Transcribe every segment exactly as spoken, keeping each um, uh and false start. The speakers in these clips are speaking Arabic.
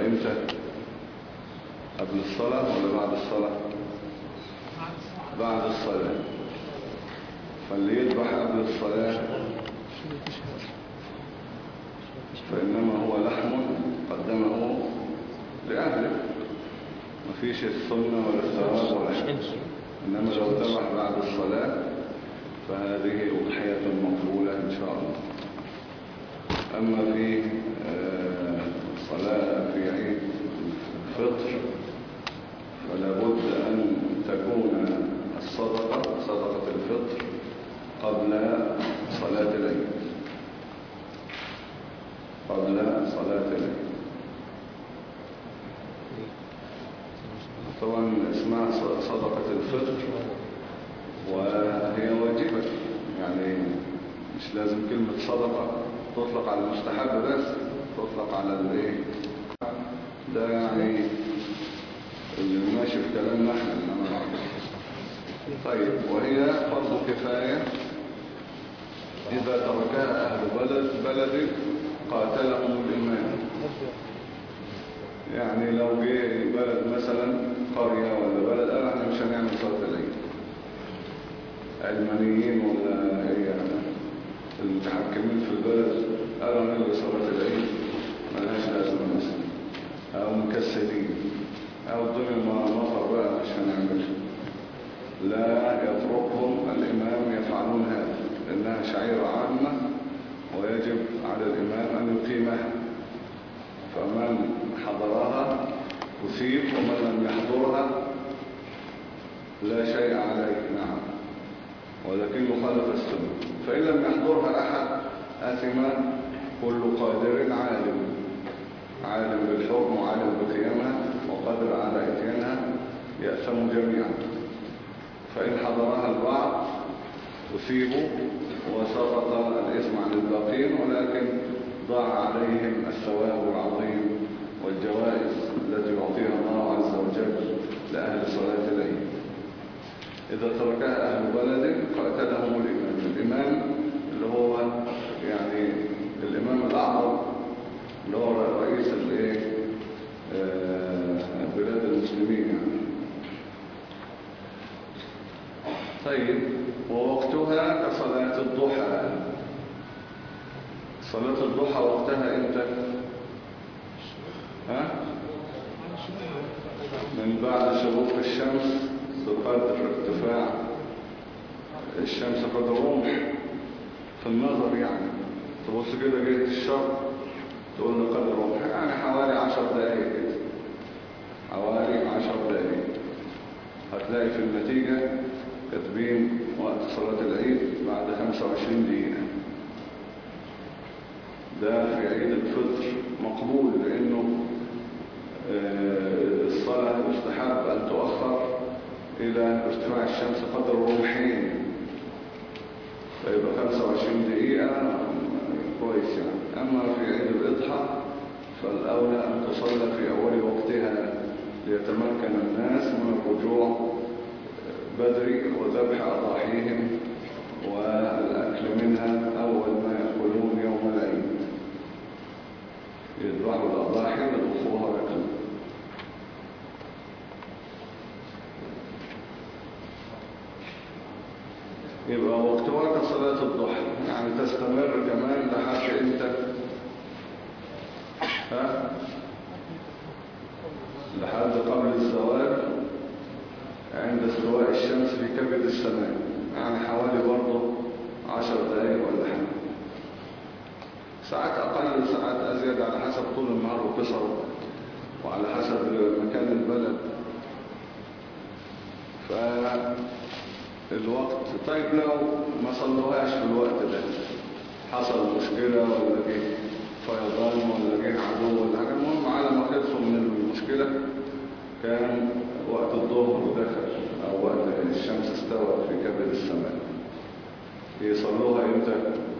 ولا امتى؟ قبل الصلاة ولا بعد الصلاة؟ بعد الصلاة. فاللي يذبح قبل الصلاة فإنما هو لحم قدمه لأهله، مفيش السنة ولا الثواب ولا شيء. إنما لو ذبح بعد الصلاة فهذه أضحية مقبولة إن شاء الله. أما في صلاة في عيد الفطر فلا بد أن تكون الصدقة صدقة الفطر قبل صلاة العيد، قبل صلاة العيد. طبعا اسمها صدقة الفطر وهي واجبة، يعني مش لازم كلمة صدقة تطلق على المستحب بس، تطلق على الايه ده، يعني اللي ماشي في كلامنا احنا. طيب، وهي فرض كفاية إذا تركها أهل بلد بلد قاتلهم الإمام. يعني لو جه بلد مثلا قرية ولا بلد قال احنا مش هنعمل صلاة العيد، علمانيين ولا ايه يعني المتحكمين في البلد قالوا نلغي صلاة العيد ملهاش لازمة مثلا، او مكسلين او الدنيا مطر بقى مش هنعملها، لا يتركهم الإمام يفعلون هذا، لأنها شعيرة عامة ويجب على الإمام أن يقيمها. فمن حضرها أثيب، ومن لم يحضرها لا شيء عليه. نعم، ولكن يخالف السنة. فإن لم يحضرها أحد آثم كل قادر عالم، عالم بالحكم وعالم بقيامها وقادر على إتيانها يأثم جميعا. فإن حضرها البعض أثيبوا وسقط الإثم عن الباقين، ولكن ضاع عليهم الثواب العظيم والجوائز التي يعطيها الله عز وجل لأهل صلاة العيد. إذا تركها أهل بلد قاتلهم الإمام. الإمام اللي هو يعني الإمام الأعظم، اللي هو رئيس بلاد المسلمين يعني. طيب، ووقتها كصلاة الضحى. صلاة الضحى وقتها امتى؟ ها؟ من بعد شروق الشمس بقدر ارتفاع الشمس قدر رمح في النظر، يعني تبص كده جهة الشرق تقول له قدر رمح، يعني حوالي عشر دقائق كده، حوالي عشر دقائق. هتلاقي في النتيجة كاتبين وقت صلاة العيد بعد خمسة وعشرين دقيقة. ده في عيد الفطر مقبول، لأنه الصلاة يستحب أن تؤخر إلى ارتفاع الشمس قدر رمحين، فيبقى خمسة وعشرين دقيقة كويس يعني. أما في عيد الأضحى فالأولى أن تصلى في أول وقتها ليتمكن الناس من الرجوع بدري وذبح أضاحيهم والأكل منها أول ما يأكلون يوم العيد، يذبحوا الأضاحي ويطبخوها ويأكلون. يبقى وقتها كصلاة الضحى، يعني تستمر كمان لحد امتى؟ ها؟ لحد قبل الزوال عند استواء الشمس في كبد السماء، يعني حوالي برضه عشر دقائق ولا حاجة، ساعات أقل ساعات أزيد على حسب طول النهار وقصره وعلى حسب مكان البلد. فالوقت طيب لو ما صلوهاش في الوقت ده، حصل مشكلة ولا جه فيضان ولا جه عدو ولا حاجة، المهم على ما خلصوا من المشكلة كان وقت الظهر دخل أو وقت الشمس استوت في كبد السماء، يصلوها امتى؟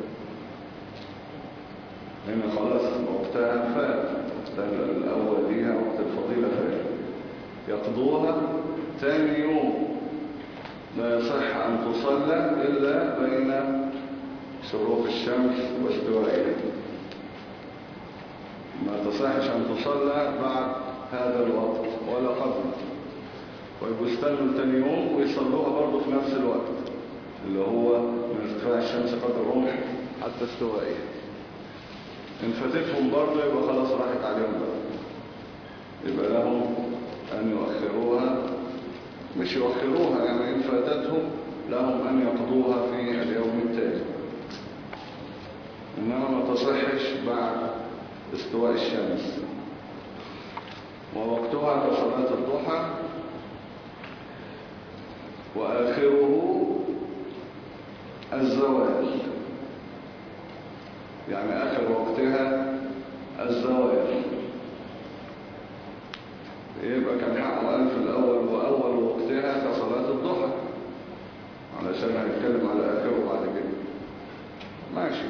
هنا خلاص وقتها فات، وقتها الأول ليها وقت الفضيلة فات، يقضوها ثاني يوم. لا يصح أن تصلى إلا بين شروق الشمس واستوائها، ما تصحش أن تصلى بعد هذا الوقت ولا قبله، ويبقوا يستنوا تاني يوم ويصلوها برضه في نفس الوقت اللي هو من ارتفاع الشمس قدر رمح حتى استوائها. إن فاتتهم برضه يبقى خلاص راحت عليهم بقى، يبقى لهم أن يؤخروها، مش يؤخروها يعني إن فاتتهم لهم أن يقضوها في اليوم التالي، إنما ما تصحش بعد استواء الشمس. ووقتها كصلاة الضحى، وآخره الزوال، يعني آخر وقتها الزوال. يبقى كان حقه قال في الأول وأول وقتها كصلاة الضحى، علشان هنتكلم على آخره بعد كده. ماشي.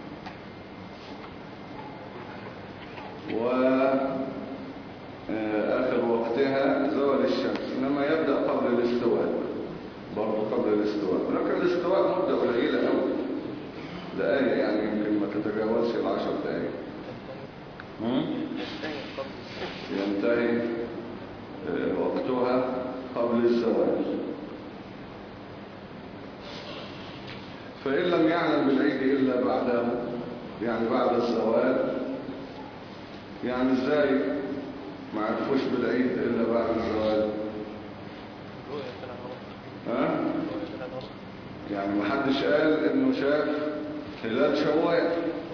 وآخر وقتها زوال الشمس، إنما يبدأ قبل الاستواء، برضه قبل الاستواء، ولكن الاستواء مدة قليلة أوي، دقايق يعني يمكن ما تتجاوزش العشر دقايق. ينتهي وقتها قبل الزوال. فإن لم يعلم بالعيد إلا بعده، يعني بعد الزوال، يعني ازاي ما عرفوش بالعيد إلا بعد الزوال؟ ها؟ يعني ما حدش قال إنه شاف هلال شوال،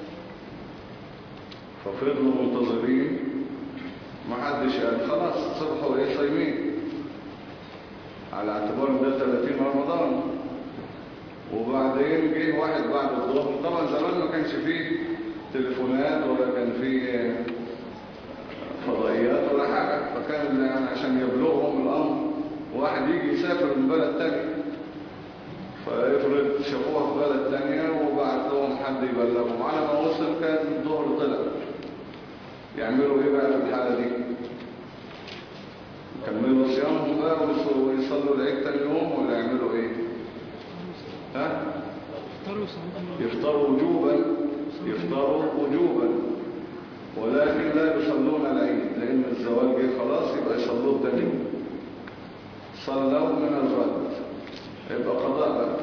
ففضلوا منتظرين، ما حدش قال خلاص صبحوا ايه صايمين على اعتبار ده ثلاثين رمضان. وبعدين جه واحد بعد الظهر، طبعا زمان ما كانش فيه تليفونات ولا كان فيه فضائيات ولا حاجة، فكان يعني عشان يبلغهم الأمر واحد يجي يسافر من بلد تاني، فيفرض شافوها في بلد تانية وبعت لهم حد يبلغهم، على ما وصل كان الظهر طلع. يعملوا ايه بقى في الحالة دي؟ يكملوا صيامهم بقى ويصلوا العيد تاني يوم، ولا يعملوا ايه؟ ها؟ يفطروا وجوبا، يفطروا وجوبا، ولكن لا يصلون العيد لأن الزوال جه خلاص، يبقى يصلوه تاني يوم. صلوا من الغد، يبقى قضاء بقى.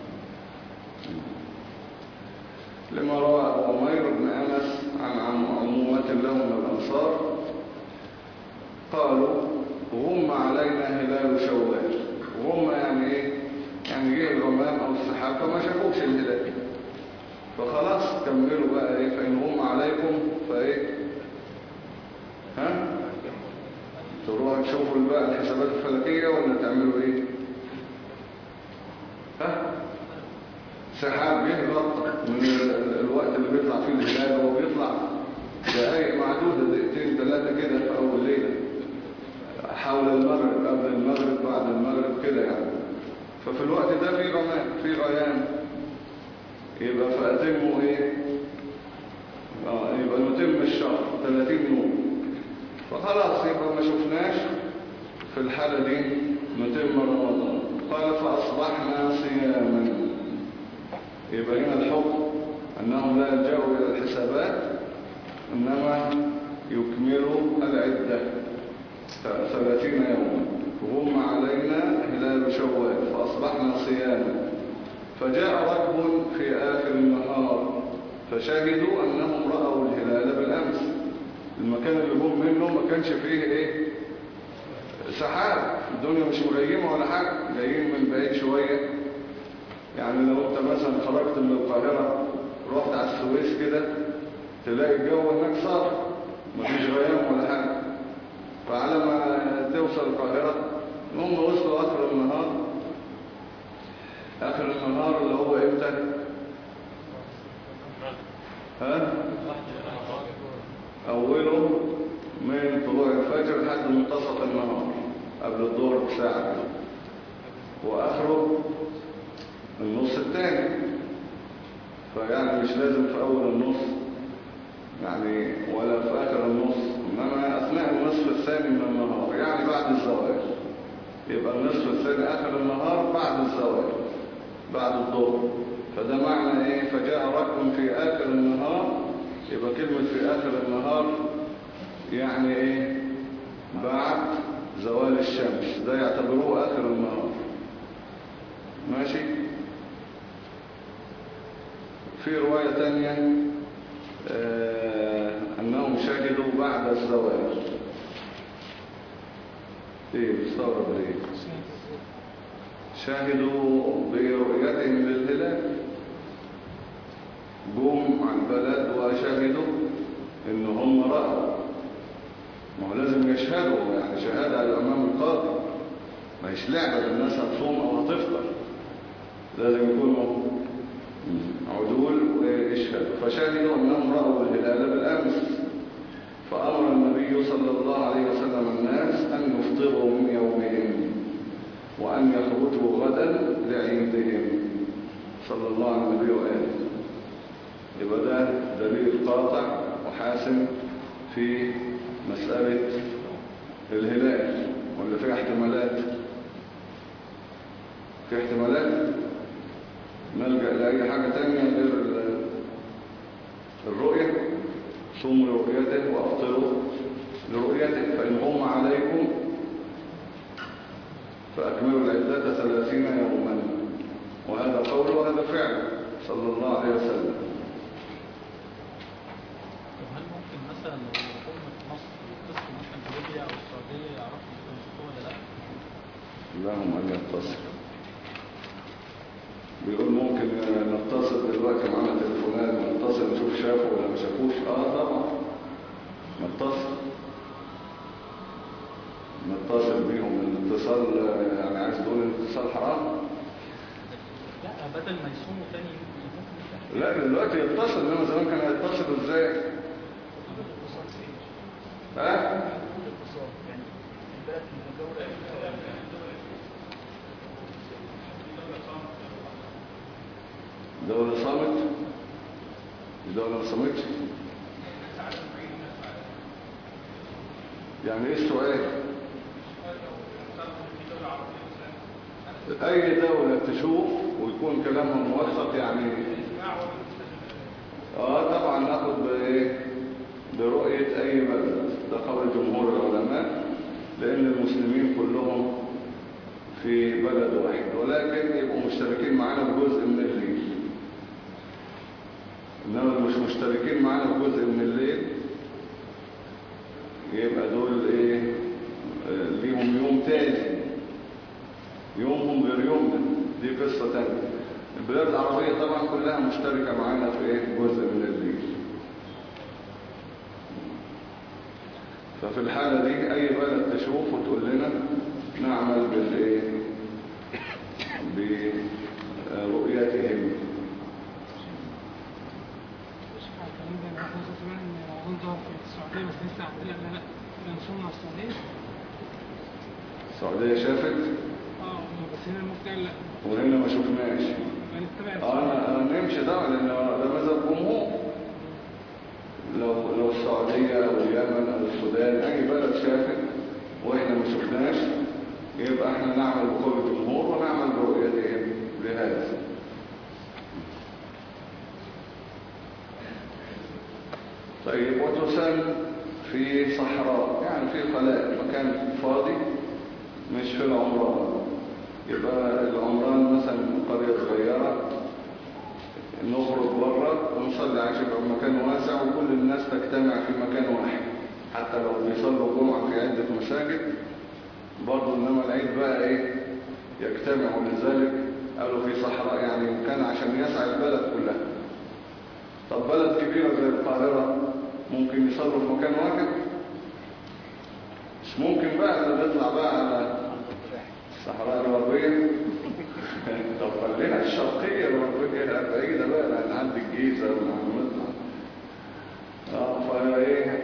لما روى أبو عمير بن أنس عن عمومة له من الأنصار قالوا غم علينا هلال شوال. غم يعني ايه؟ يعني جه الغمام او السحاب فما شافوش الهلال، فخلاص كملوا بقى ايه؟ فإن غم عليكم فايه؟ ها؟ تروحوا تشوفوا بقى الحسابات الفلكية ولا تعملوا ايه؟ ها؟ سحاب جه غطى من الوقت اللي بيطلع فيه الهلال، هو بيطلع دقايق معدودة، دقيقتين ثلاثة كده في أول ليلة، حول المغرب، قبل المغرب، بعد المغرب كده يعني. ففي الوقت ده في غمام، في غيام، يبقى فأتموا ايه؟ آه يبقى نتم الشهر ثلاثين يوم، فخلاص يبقى ما شفناش في الحالة دي نتم رمضان. قال فأصبحنا صياما. يبقى هنا الحكم أنهم لا يلجأوا إلى الحسابات، إنما يكملوا العدة ثلاثين يوما. غم علينا هلال شوال فأصبحنا صياما، فجاء ركب في آخر النهار فشهدوا أنهم رأوا الهلال بالأمس. المكان اللي جم منه ما كانش فيه ايه؟ سحاب، الدنيا مش مغيمة ولا حاجة، جايين من بعيد شوية. يعني لو انت مثلا خرجت من القاهرة رحت على السويس كده تلاقي الجو هناك صار مفيش غيام ولا حاجة، فعلى ما توصل القاهرة هم وصلوا آخر النهار. آخر النهار اللي هو امتى؟ ها؟ أوله من طلوع الفجر لحد منتصف النهار قبل الظهر بساعة، وآخره النص الثاني. فيعني مش لازم في أول النص يعني ولا في آخر النص، إنما أثناء النصف الثاني من النهار، يعني بعد الزوال. يبقى النصف الثاني آخر النهار بعد الزوال، بعد الظهر. فده معنى إيه؟ فجاء ركب في آخر النهار. يبقى كلمة في آخر النهار يعني ايه بعد زوال الشمس، ده يعتبروه اخر النهار. ماشي. في رواية تانية آه انهم شهدوا بعد الزوال. ايه مستغرب ليه؟ شهدوا برؤيتهم للهلال، جم على البلد وشهدوا ان هم رأوا. ما هو لازم يشهدوا، يعني شهادة على امام القاضي، ما هيش لعبة الناس هتصوم او هتفطر، لازم يكونوا عدول ويشهدوا. فشهدوا انهم رأوا الهلال بالامس، فامر النبي صلى الله عليه وسلم الناس ان يفطروا من يومهم وان يخرجوا غدا لعيدهم صلى الله عليه النبي وآله. يبقى ده دليل قاطع وحاسم في مسألة الهلال، ولا في احتمالات؟ في احتمالات نلجأ لأي حاجة تانية غير الرؤية. صوموا لرؤيته وأفطروا لرؤيته، فإن غم عليكم فأكملوا العدة ثلاثين يوما. وهذا قول وهذا فعل صلى الله عليه وسلم. هل ممكن مثلا لو حكومة مصر يتصلوا مثلا بليبيا أو السعودية يعرفوا يتصلوا ولا لا؟ لهم أن يتصلوا. بيقول ممكن نتصل دلوقتي معنا تليفونات، نتصل نشوف شافوا ولا ما شافوش. اه طبعا نتصل نتصل بيهم. الاتصال يعني عايز تقول الاتصال حرام؟ لا بدل ما يصوموا تاني ممكن. لا دلوقتي يتصل، انما زمان كان هيتصلوا ازاي؟ ها؟ دولة صامت؟ دولة ما صامتش؟ يعني ايه السؤال؟ اي دولة تشوف ويكون كلامها موثق يعني. اه طبعا ناخد بايه؟ برؤية اي بلد. ده قول جمهور العلماء، لان المسلمين كلهم في بلد واحد، ولكن يبقوا مشتركين معانا بجزء من الليل. انما مش مشتركين معانا بجزء من الليل يبقى دول ايه؟ ليهم يوم تاني، يومهم غير يومنا، دي قصة تانية. البلاد العربية طبعا كلها مشتركة معانا في ايه؟ جزء من الليل. ففي الحالة دي اي بلد تشوف وتقول لنا نعمل بالايه؟ برؤيتهم. السعودية شافت؟ اه بس هنا المفتاح لا، وهنا ما شفناش. انا انا نمشي ده لان ده مذهب جمهور. لو لو السعودية او اليمن او السودان اي بلد شافت واحنا ما شفناش، يبقى احنا نعمل بقول الجمهور ونعمل برؤيتهم لهذا. طيب وتسن في صحراء، يعني في خلاء، مكان فاضي مش في العمران. يبقى العمران مثلا قرية صغيرة، نخرج بره ونصلي عشان يبقى مكان واسع وكل الناس تجتمع في مكان واحد. حتى لو بيصلوا جمعة في عدة مساجد برضه، انما العيد بقى ايه؟ يجتمع. لذلك قالوا في صحراء، يعني مكان عشان يسعى البلد كلها. طب بلد كبيرة زي القاهرة ممكن يصلوا في مكان واحد؟ مش ممكن بقى ان نطلع بقى على الصحراء الغربية. طب خلينا الشرقية الغربية بعيدة بقى، لان عند الجيزة ونطلع. اه فا ايه؟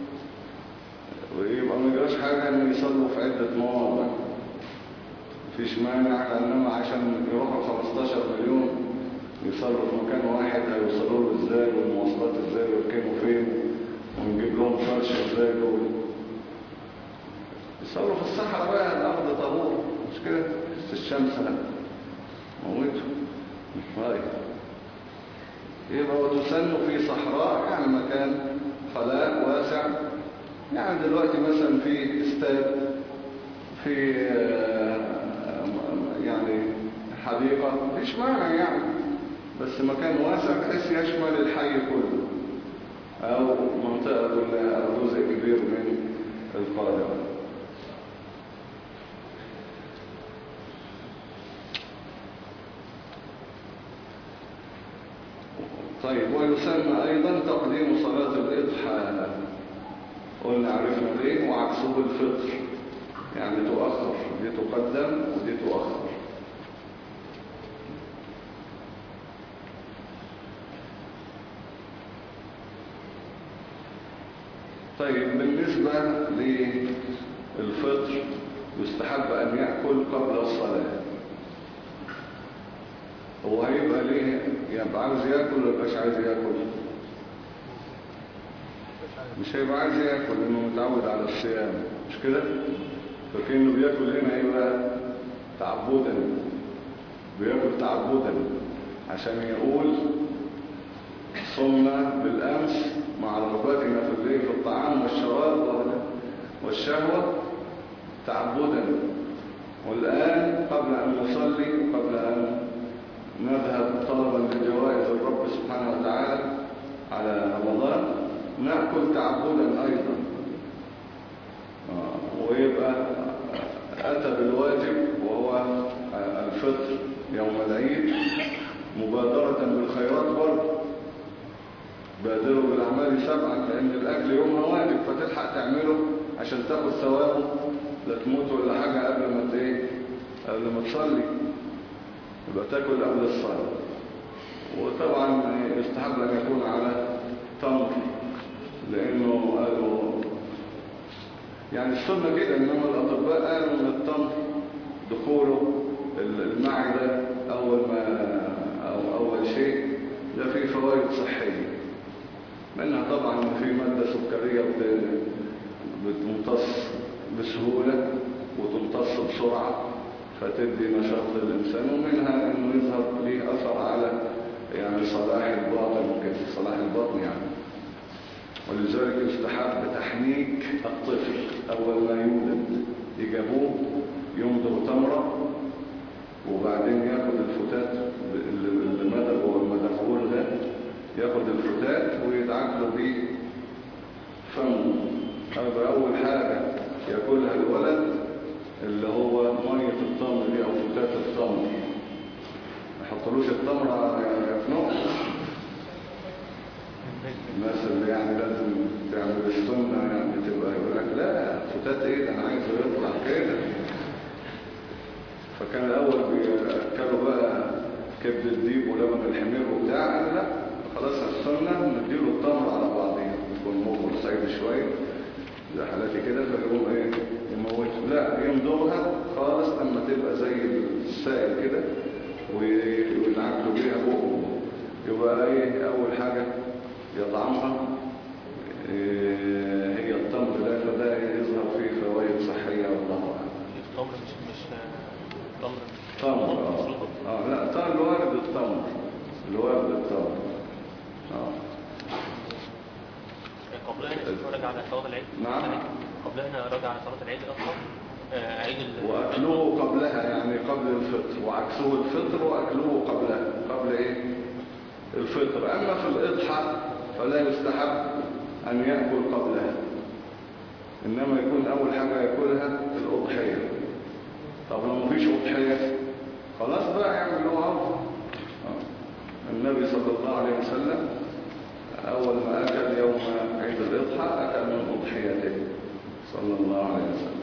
ويبقى ما يجراش حاجة ان يصلوا في عدة مواضع، مفيش مانع. لانما عشان يروحوا خمستاشر مليون يصلوا في مكان واحد، هيوصلوا له ازاي؟ والمواصلات ازاي؟ ويركنوا فين؟ ونجيب لهم فرش ازاي دول؟ يصلوا في الصحراء بقى، الارض طهور، مش كده؟ في الشمس موته. طيب يبقى وتسن في صحراء، يعني مكان خلاء واسع يعني دلوقتي مثلا في استاد، في يعني حديقة، مفيش مانع يعني، بس مكان واسع بحيث يشمل الحي كله أو منطقة كلها أو جزء كبير من القاهرة. طيب، ويسمى أيضا تقديم صلاة الإضحى، قلنا عرفنا ليه، وعكسه الفطر، يعني تؤخر، دي تقدم ودي تؤخر. طيب، بالنسبة للفطر يستحب أن يأكل قبل الصلاة. هو هيبقى ليه يبقى عايز يأكل ولا مش عايز يأكل؟ مش هيبقى عايز يأكل لأنه متعود على الصيام، مش كده؟ فكأنه بيأكل هنا هيبقى تعبدا، بيأكل تعبدا عشان يقول صمنا بالأمس مع رغبتنا في الليل في الطعام والشراب والشهوة تعبدا، والآن قبل أن نصلي قبل أن نذهب طلبا لجوائز الرب سبحانه وتعالى على رمضان نأكل تعبدا أيضا. ويبقى أتى بالواجب وهو الفطر يوم العيد مبادرة بالخيرات برضه، بادروا بالأعمال سبعا، لأن الأكل يومها واجب فتلحق تعمله عشان تاخد ثوابه، لا تموت ولا حاجة قبل ما ايه قبل ما تصلي، يبقى تاكل قبل الصلاة. وطبعا يستحب أن يكون على تمر، لأنه قالوا يعني السنة كده، إنما الأطباء قالوا إن التمر دخوله المعدة أول ما أو أول شيء ده فيه فوائد صحية، منها طبعا في مادة سكرية بتمتص بسهولة وتمتص بسرعة فتدي نشاط للإنسان، ومنها إنه يظهر ليه أثر على يعني صلاح الباطن وكيف صلاح البطن يعني. ولذلك يستحب تحنيك الطفل أول ما يولد، يجابوه يمضغ تمرة وبعدين ياخد الفتات اللي مدغه والمدغول ده، ياخد الفتات ويدعك له بيه فمه. هذا أول حاجة يأكلها الولد اللي هو مية التمر دي أو فتات التمر، ما يحطلوش التمر يفنوه. الناس اللي يعني لازم تعمل السنة يعني تبقى يقول لك لا فتات ايه ده، انا عايزه يطلع كده. فكان الأول بيأكلوا بقى كبد الديب ولبن الحمير وبتاع، قال لا خلاص السنة نديله التمر على بعضين، يكون موقف صعيد شوية زي حالاتي كده، فيقوم ايه يموته، لا يمضغها خالص اما تبقى زي السائل كده ويدعكله بيها بقه. يبقى ايه أول حاجة يطعمها إيه هي التمر ده، فده يظهر فيه فوائد صحية والله أعلم. التمر مش مش تمر تمر اه اه لا تمر الوارد التمر الوارد التمر اه قبلها هنا رجع على صلاة العيد. نعم قبلها هنا رجع على صلاة العيد الأصغر آه عيد ال... وأكلوه قبلها يعني قبل الفطر، وعكسوه الفطر وأكلوه قبلها قبل ايه الفطر. أما في الإضحى فلا يستحب أن يأكل قبلها، إنما يكون أول حاجة يأكلها الأضحية. طب لو مفيش أضحية خلاص بقى يعملوها عرض. النبي صلى الله عليه وسلم أول ما أكل يوم عيد الإضحى أكل من أضحيته صلى الله عليه وسلم.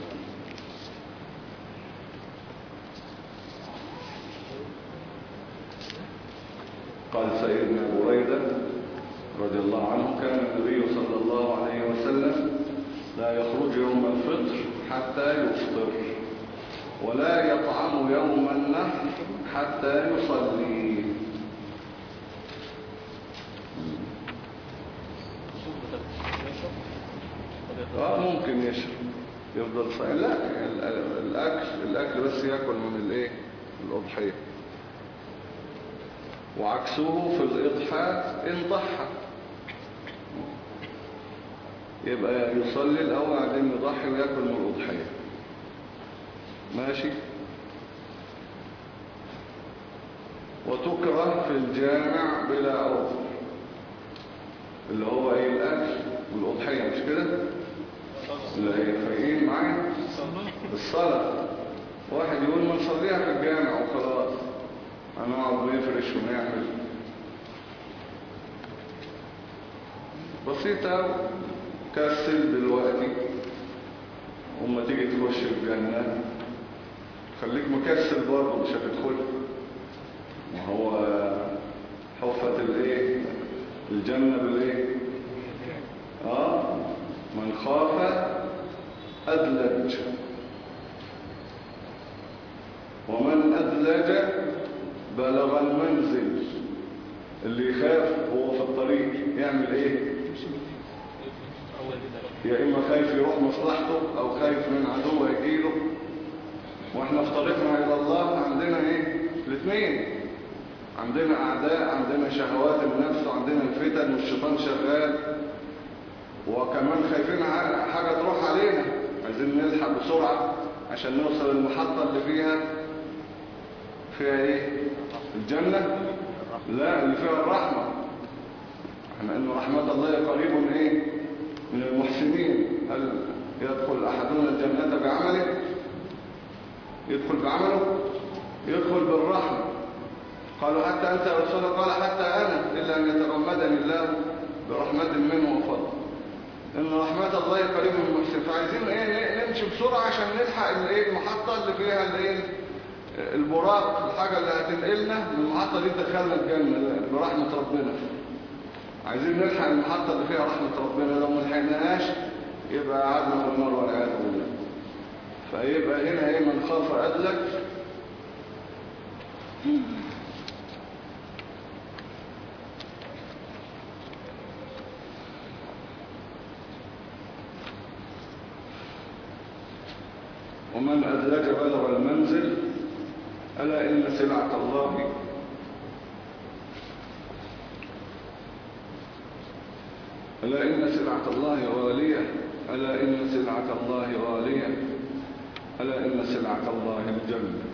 قال سيدنا بريدة رضي الله عنه كان النبي صلى الله عليه وسلم لا يخرج يوم الفطر حتى يفطر، ولا يطعم يوم النحر حتى يصلي. اه ممكن يشرب يفضل صايم، لا الاكل الاكل بس ياكل من الايه الاضحيه. وعكسه في الاضحى ان ضحى، يبقى يصلي الأول بعدين يضحي ويأكل من الأضحية. ماشي. وتكره في الجامع بلا عذر، اللي هو ايه؟ الأكل والأضحية، مش كده؟ اللي هي فايقين معايا الصلاة. واحد يقول ما نصليها في الجامع وخلاص، هنقعد نفرش ونعمل. بسيطة، كسل دلوقتي وما تيجي تخش الجنة خليك مكسل برضه، مش هتدخل. ما هو حفت الايه؟ الجنة بالايه؟ اه من خاف أدلج، ومن أدلج بلغ المنزل. اللي يخاف وهو في الطريق يعمل ايه؟ يا إما خايف يروح مصلحته أو خايف من عدوه يجيله. وإحنا في طريقنا إلى الله عندنا إيه؟ الاثنين. عندنا أعداء، عندنا شهوات النفس، وعندنا الفتن والشيطان شغال، وكمان خايفين حاجة تروح علينا، عايزين نلحق بسرعة عشان نوصل المحطة اللي فيها فيها إيه؟ الجنة؟ لا، اللي فيها الرحمة. احنا إنه رحمة الله قريب من إيه؟ من المحسنين. هل يدخل أحدنا الجنة بعمله؟ يدخل بعمله؟ يدخل بالرحمة. قالوا حتى أنت يا رسول الله؟ قال حتى أنا، إلا أن يتغمدني الله برحمة منه وفضل. إن رحمة الله قريب من المحسنين. فعايزين إيه؟ نمشي بسرعة عشان نلحق الإيه؟ المحطة اللي فيها الإيه؟ البراق، الحاجة اللي هتنقلنا من المحطة دي تدخلنا الجنة برحمة ربنا. عايزين نلحق المحطة اللي فيها رحمة ربنا. لو ما لحقناهاش يبقى قعدنا في النار والعياذ بالله. فيبقى هنا ايه؟ من خاف أدلج. ومن أدلج بلغ المنزل. ألا إن سلعة الله ألا إن سلعة الله غالية. ألا إن سلعة الله غالية. ألا إن سلعة الله الجنة.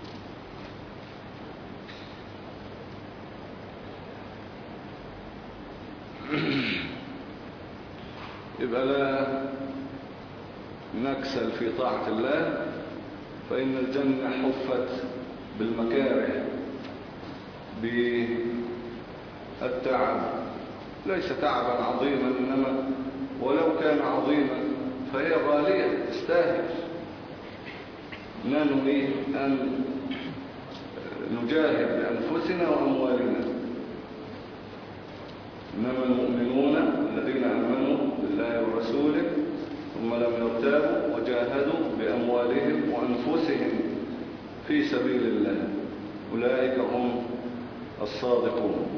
يبقى لا نكسل في طاعة الله، فإن الجنة حفت بالمكاره بالتعب. ليس تعبا عظيما، إنما ولو كان عظيما فهي غالية تستاهل. ننوي أن نجاهد بأنفسنا وأموالنا. إنما المؤمنون الذين آمنوا بالله ورسوله ثم لم يرتابوا وجاهدوا بأموالهم وأنفسهم في سبيل الله، أولئك هم الصادقون.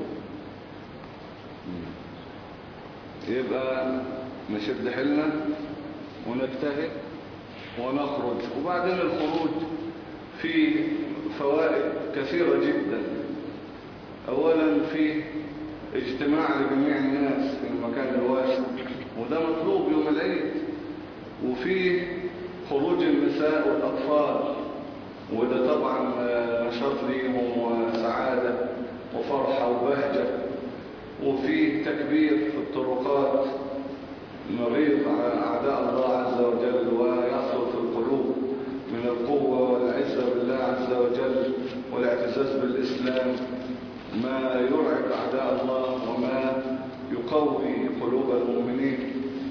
يبقى نشد حيلنا ونجتهد ونخرج. وبعدين الخروج فيه فوائد كثيرة جدا. أولا فيه اجتماع لجميع الناس في المكان الواسع، وده مطلوب يوم العيد. وفيه خروج النساء والأطفال، وده طبعا نشاط ليهم وسعادة وفرحة وبهجة. وفيه تكبير في الطرقات نغيظ أعداء الله عز وجل، ويحصل في القلوب من القوة والعزة بالله عز وجل والاعتزاز بالإسلام ما يرعب أعداء الله وما يقوي قلوب المؤمنين.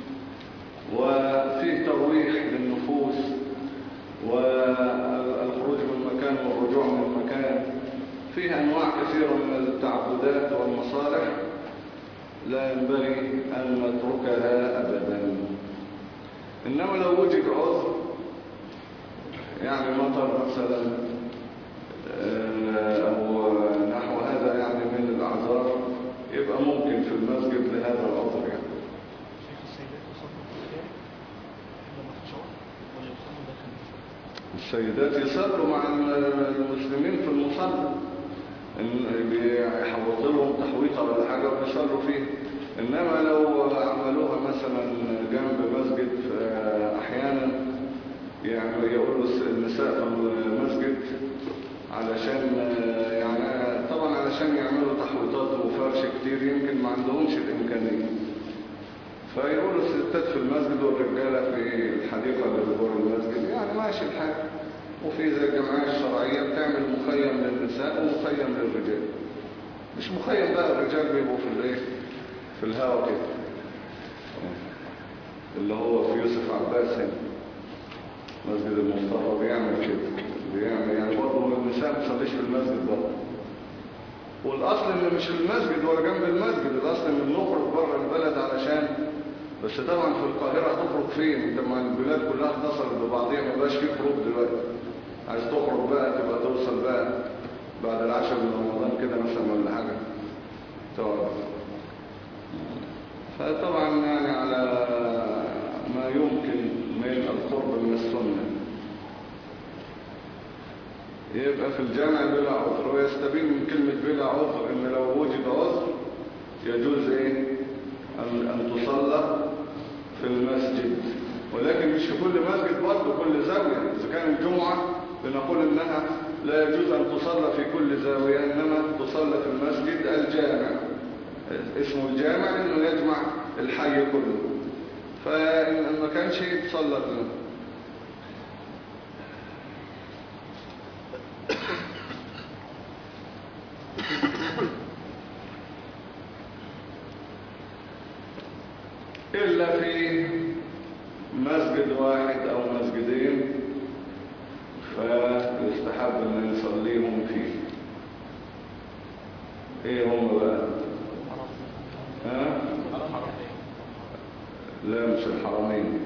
وفيه ترويح للنفوس، والخروج من مكان والرجوع من مكان. فيه أنواع كثيرة من التعبدات والمصالح لا ينبغي أن نتركها أبدا. إنما لو وجد عذر، يعني مطر مثلا أو نحو هذا يعني من الأعذار، يبقى ممكن في المسجد لهذا العذر. يعني السيدات يصلوا مع المسلمين في المصلى، بيحوط لهم تحويطة ولا حاجة وبيصلوا فيه. إنما لو عملوها مثلا جنب مسجد أحيانا يعني يقولوا النساء في المسجد علشان يعني طبعا علشان يعملوا تحويطات وفرش كتير يمكن ما عندهمش الإمكانية، فيقولوا الستات في المسجد والرجالة في الحديقة اللي جوه المسجد، يعني ماشي الحال. وفي زي الجمعية الشرعية بتعمل مخيم للنساء ومخيم للرجال. مش مخيم بقى، الرجال بيبقوا في الايه في الهواء كده، اللي هو في يوسف عباس هنا مسجد المصطفى بيعمل كده، بيعمل يعني برضه النساء ما تصليش في المسجد برضه. والاصل ان مش في المسجد ولا جنب المسجد، الاصل ان بنخرج بره البلد علشان، بس طبعا في القاهره هتخرج فين؟ انت ما البلاد كلها اتصلت ببعضيها، ما بقاش في خروج دلوقتي. عايز تخرج بقى تبقى توصل بقى بعد العشاء من رمضان كده مثلا ولا حاجه تقعد. فطبعا يعني على ما يمكن من القرب من السنه يبقى في الجامع بلا عذر. ويستبين من كلمة بلا عذر ان لو وجد عذر يجوز ايه ان, أن تصلى في المسجد، ولكن مش في كل مسجد برضه، كل زاوية. اذا كان الجمعة بنقول انها لا يجوز ان تصلى في كل زاوية، انما تصلى في المسجد الجامع. اسمه الجامع لانه يجمع الحي كله، فان ما كانش تصلى في إلا في مسجد واحد أو مسجدين فيستحب أن يصليهم فيه. إيه هم بقى؟ ها؟ لا مش الحرمين،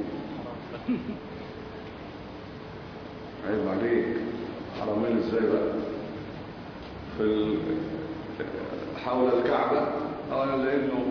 عيب عليك. حرمين ازاي بقى؟ في ال... حول الكعبة أولا لأنه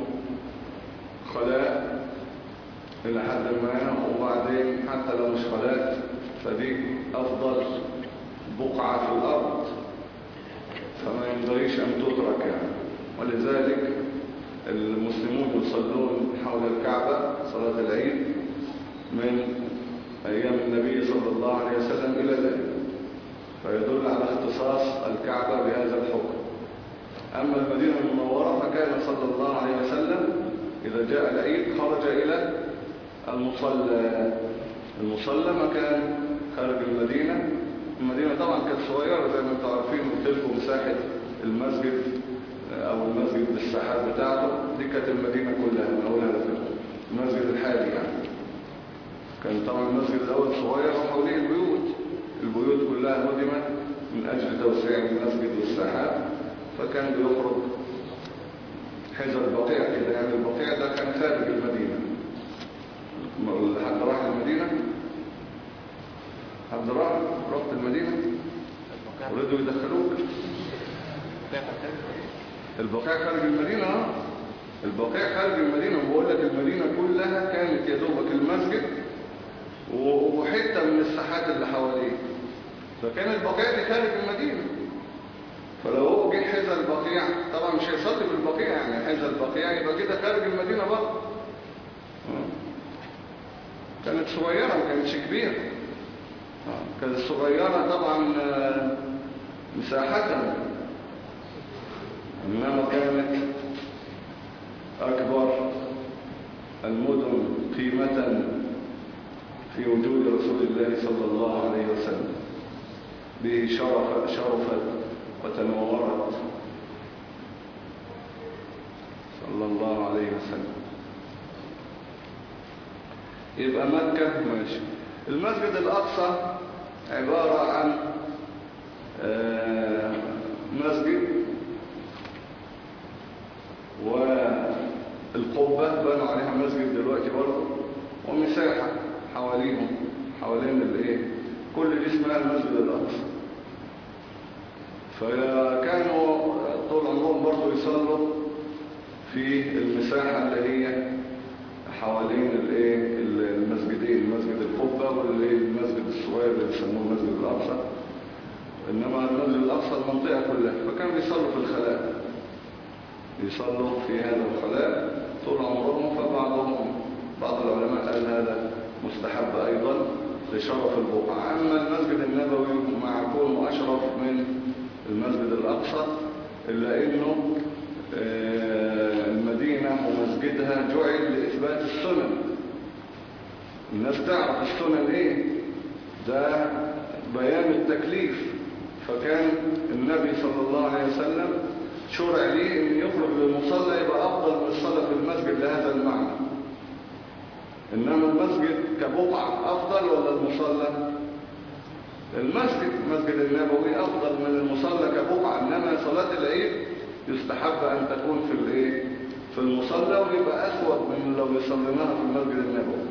خلاء إلى حد ما، وبعدين حتى لو مش خلاء فدي أفضل بقعة في الأرض، فما ينبغيش أن تترك يعني. ولذلك المسلمون يصلون حول الكعبة صلاة العيد من أيام النبي صلى الله عليه وسلم إلى الآن، فيدل على اختصاص الكعبة بهذا الحكم. أما المدينة المنورة فكان صلى الله عليه وسلم إذا جاء العيد خرج إلى المصلى. المصلى مكان خارج المدينة. المدينة طبعا كانت صغيرة زي ما انتم عارفين، قلت لكم مساحة المسجد أو المسجد بالساحات بتاعته دي كانت المدينة كلها من أولها لآخرها. المسجد الحالي يعني كان طبعا المسجد الأول صغير وحواليه البيوت، البيوت كلها هدمت من أجل توسيع المسجد والساحات، فكان بيخرج حذر البقيع كده. يعني البقيع ده كان خارج المدينة. حد راح المدينة؟ حد راح؟ رحت المدينة؟ ولدوا يدخلوك؟ البقيع خارج المدينة. البقيع خارج المدينة، وبقول لك المدينة كلها كانت يا دوبك المسجد وحتة من الساحات اللي حواليه، فكان البقيع دي خارج المدينة. فلو هو جه حذا البقيع طبعا مش هيصلي في البقيع، يعني حذا البقيع يبقى كده خارج المدينة برضه. كانت صغيرة ما كانتش كبيرة. كانت صغيرة طبعا مساحتها، إنما كانت أكبر المدن قيمة في وجود رسول الله صلى الله عليه وسلم. به شرف شرفت وتنورت صلى الله عليه وسلم. يبقى مكة ماشي. المسجد الأقصى عبارة عن مسجد والقبة بنوا عليها مسجد دلوقتي برضه، ومساحة حواليهم حوالين الايه كل دي اسمها المسجد الأقصى. فكانوا طول عمرهم برضه يصلوا في المساحة اللي هي حوالين الايه المسجدين، مسجد القبة والمسجد الصغير اللي بيسموه المسجد الأقصى. انما المسجد الأقصى المنطقة كلها، فكانوا بيصلوا في الخلاء يصلوا في هذا الخلاء طول عمرهم. فبعضهم بعض العلماء قال هذا مستحب أيضا لشرف البقعة. أما المسجد النبوي مع كونه أشرف من المسجد الأقصى إلا أنه المدينة ومسجدها جعل لإثبات السنن. الناس تعرف السنن إيه؟ ده بيان التكليف. فكان النبي صلى الله عليه وسلم شرع ليه أن يخرج للمصلى يبقى أفضل من الصلاة في المسجد لهذا المعنى. إنما المسجد كبقعة أفضل ولا المصلى؟ المسجد المسجد النبوي أفضل من المصلى كبقعة. إنما صلاة العيد يستحب أن تكون في الإيه؟ في المصلى، ويبقى أسود من لو يصليناها في المسجد النبوي.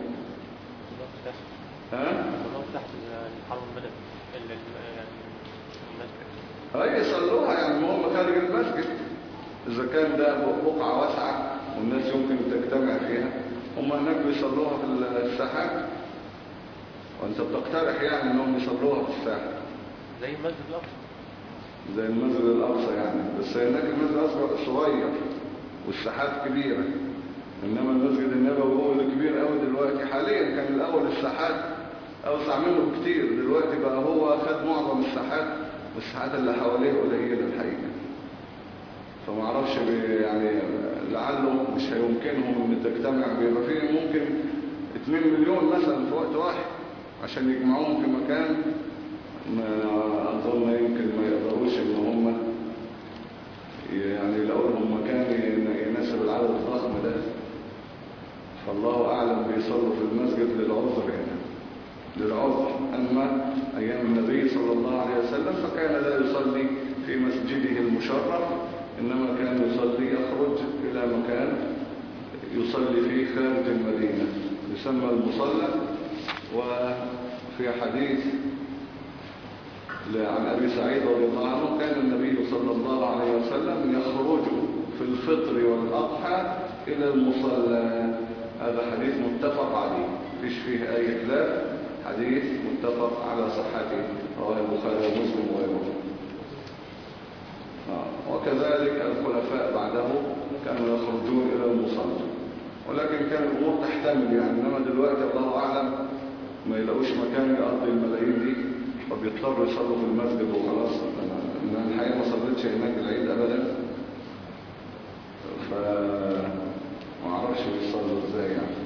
ها؟ تحت الحرم البلد يعني المسجد. أي يصلوها يعني هم خارج المسجد. إذا كان ده بقعة واسعة والناس يمكن تجتمع فيها، هم هناك بيصلوها في الساحات. وانت بتقترح يعني انهم يصلوها في الساحة زي المسجد الاقصى. زي المسجد الاقصى يعني، بس هناك المسجد الاقصى صغير والساحات كبيرة. انما المسجد النبوي هو اللي كبير قوي دلوقتي حاليا. كان الاول الساحات اوسع منه بكتير، دلوقتي بقى هو خد معظم الساحات، والساحات اللي حواليه قليلة الحقيقة. فما اعرفش يعني لعله مش هيمكنهم ان تجتمع. بيبقى فيه ممكن اتنين مليون مثلا في وقت واحد عشان يجمعوهم في مكان، ما اظن يمكن ما يقدروش ان هم يعني يلاقوا لهم مكان يناسب العدد الضخم ده. فالله اعلم بيصلوا في المسجد للعذر هنا للعذر. اما ايام النبي صلى الله عليه وسلم فكان لا يصلي في مسجده المشرف، إنما كان يصلي يخرج إلى مكان يصلي فيه خارج المدينة يسمى المصلى. وفي حديث عن أبي سعيد رضي الله عنه كان النبي صلى الله عليه وسلم يخرج في الفطر والأضحى إلى المصلى. هذا حديث متفق عليه فيش فيه أي خلاف، حديث متفق على صحته، رواه البخاري ومسلم وغيره. وكذلك الخلفاء بعده كانوا يخرجون إلى المصلى، ولكن كان الأمور تحتمل يعني. إنما دلوقتي الله أعلم ما يلاقوش مكان يقضي الملايين دي، فبيضطروا يصلوا في المسجد وخلاص. أنا الحقيقة ما صليتش هناك العيد أبدا، فما أعرفش بيصلوا إزاي يعني.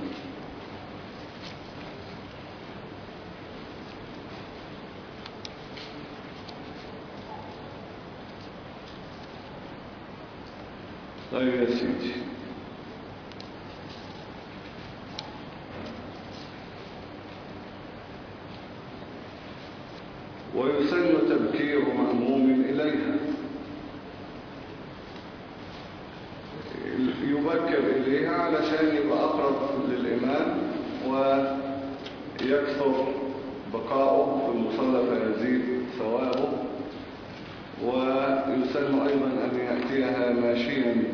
طيب يا سيدي، ويسن تبكير مأموم إليها. يبكر إليها علشان يبقى أقرب للإمام ويكثر بقاؤه في المصلى فيزيد ثوابه. ويسن أيضا أن يأتيها ماشيا.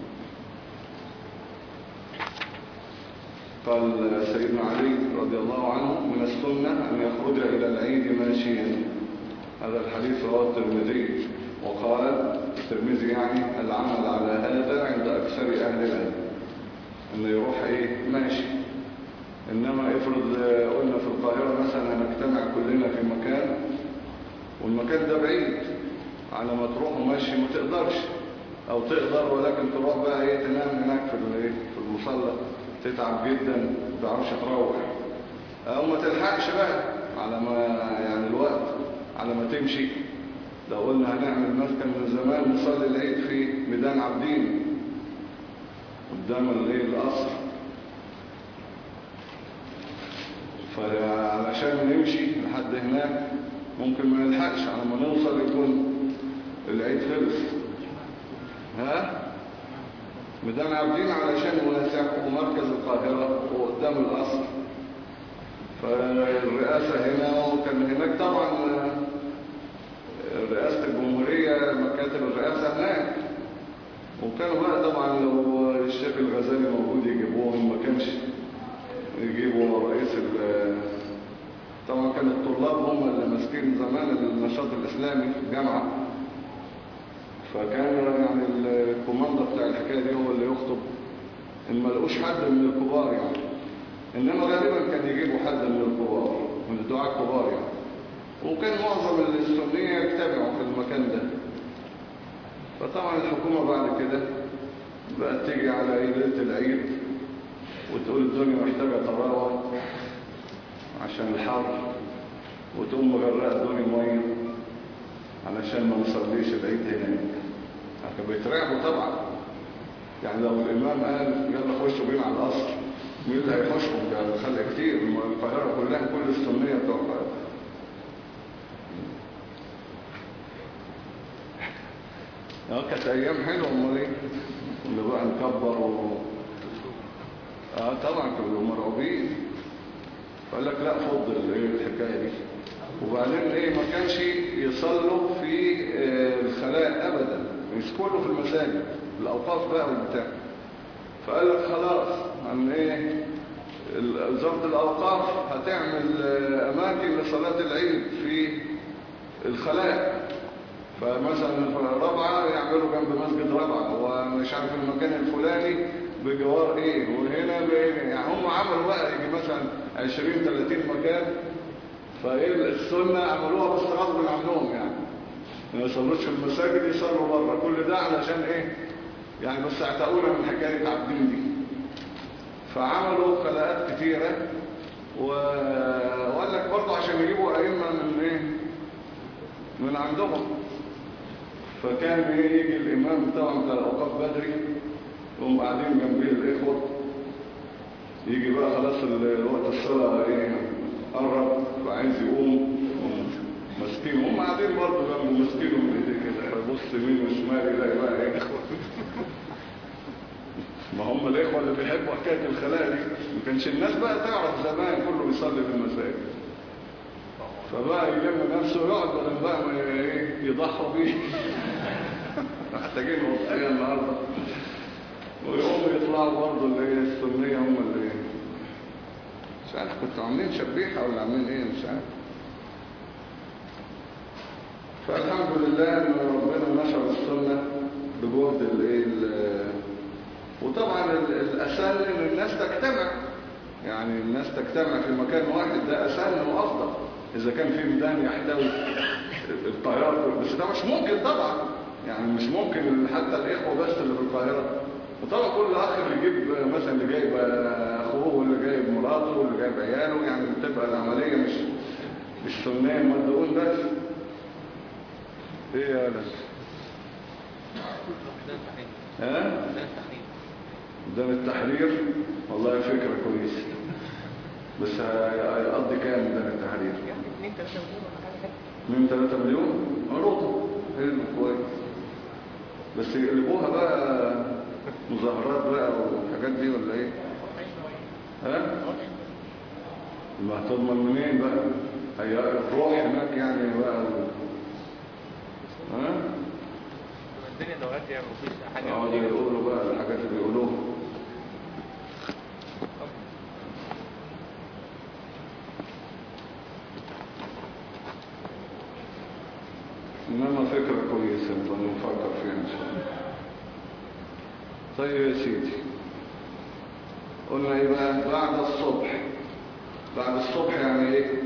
قال سيدنا علي رضي الله عنه من السنة أن يخرج إلى العيد ماشيا. هذا الحديث رواه الترمذي، وقال الترمذي يعني العمل على هذا عند أكثر أهل العلم أنه يروح إيه ماشي. إنما افرض قلنا في القاهرة مثلا هنجتمع كلنا في مكان والمكان ده بعيد، على ما تروح ماشي ما تقدرش، أو تقدر ولكن تروح بقى إيه تنام هناك في في المصلى، تتعب جدا ما تعرفش تروح، أو ما تلحقش بقى على ما يعني الوقت على ما تمشي. لو قلنا هنعمل مسكن من زمان نصلي العيد في ميدان عابدين قدام الايه القصر، فعلشان نمشي لحد هناك ممكن ما نلحقش، على ما نوصل يكون العيد خلص. ها ميدان عابدين علشان واسع ومركز القاهرة وقدام القصر، فالرئاسة هنا وكان هناك طبعا رئاسة الجمهورية مكاتب الرئاسة هناك، وكانوا بقى طبعا لو الشيخ الغزالي موجود يجيبوهم، ما كانش يجيبوا رئيس طبعا كان الطلاب هم اللي ماسكين زمان النشاط الإسلامي في الجامعة، فكان يعني الكوماندر بتاع الحكاية دي هو اللي يخطب إن ما لقوش حد من الكبار يعني. إنما غالبا كان يجيبوا حد من الكبار من الدعاة الكبار يعني. وكان معظم السنية يجتمعوا في المكان ده. فطبعا الحكومة بعد كده بقت تيجي على ليلة العيد وتقول الدنيا محتاجة طراوة عشان الحر، وتقوم مغرقة الدنيا مية علشان ما نصليش العيد هناك. كانوا بيترعبوا طبعا يعني. لو الإمام قال يلا خشوا بينا على القصر، مين اللي هيخشوا؟ ده خلق كتير. القاهرة كلها كل السنية بتوع القاهرة. اه كانت ايام حلوه. امال ايه اللي بقى نكبر و... اه طبعا كانوا مرعوبين. فقال لك لا فضل ايه الحكايه دي. وبعدين ايه ما كانش يصلوا في آه الخلاء ابدا، يسكنوا في المساجد الاوقاف بقى والبتاع. فقال لك خلاص عن ايه وزاره الاوقاف هتعمل آه اماكن لصلاه العيد في الخلاء. فمثلا رابعة يعملوا جنب مسجد رابعة، ومش عارف المكان الفلاني بجوار ايه، وهنا يعني هم عملوا بقى يجي مثلا عشرين ثلاثين مكان. فايه السنة عملوها بس غصب عنهم يعني ما يصلوش في المساجد، يصلوا بره. كل ده علشان ايه يعني؟ بس اعتقونا من حكاية عبدين دي. فعملوا خلاءات كتيرة و... وقال لك برضه عشان يجيبوا ائمة من ايه من عندهم. فكان يجي الإمام طبعا بتاع الأوقاف بدري، وهم قاعدين جنبيه الإخوة. يجي بقى خلاص وقت الصلاة ايه قرب وعايز يقوم، ماسكين هم قاعدين برضه جنبه ماسكينه من ايديه كده، يبص يمين وشمال يلاقي بقى ايه إخوة. ما هم الإخوة اللي بيحبوا حكاية الخلاء دي. ما كانش الناس بقى تعرف زمان كله بيصلي في المساجد. فبقى يلم نفسه يقعد بدل بقى يضحوا بيه. محتاجين وصية النهارده. ويقوموا يطلعوا برضه اللي هي السنية هم اللي مش عارف كنتوا عاملين شبيحة ولا عاملين ايه مش عارف. فالحمد لله ان ربنا نشر السنة بجهد الايه. وطبعا الاسهل ان الناس تجتمع يعني. الناس تجتمع في مكان واحد ده اسهل وافضل إذا كان في ميدان يحتوي الطيار. بس ده مش ممكن طبعا يعني. مش ممكن حتى الإخوة بس اللي في القاهرة. وطبعا كل أخ اللي يجيب مثلا اللي جايب أخوه واللي جايب مراته واللي جايب عياله يعني. بتبقى العملية مش مش سنية مدعون بس. إيه يا لس؟ ها؟ ميدان التحرير. والله فكرة كويسة. بس هيقضي كام ميدان التحرير؟ اتنين تلاتة مليون عروضه حلو كويس. بس يقلبوها بقى مظاهرات بقى والحاجات دي ولا ايه؟ ها؟ ما هتضمن منين بقى؟ هي الروح هناك يعني بقى. ها؟ الدنيا دورات يعني مفيش حاجة. يقعدوا يقولوا بقى الحاجات اللي بيقولوها. إنما فكرة كويسة نفكر فيها إن شاء الله. طيب يا سيدي قلنا إيه بقى بعد الصبح؟ بعد الصبح يعني إيه؟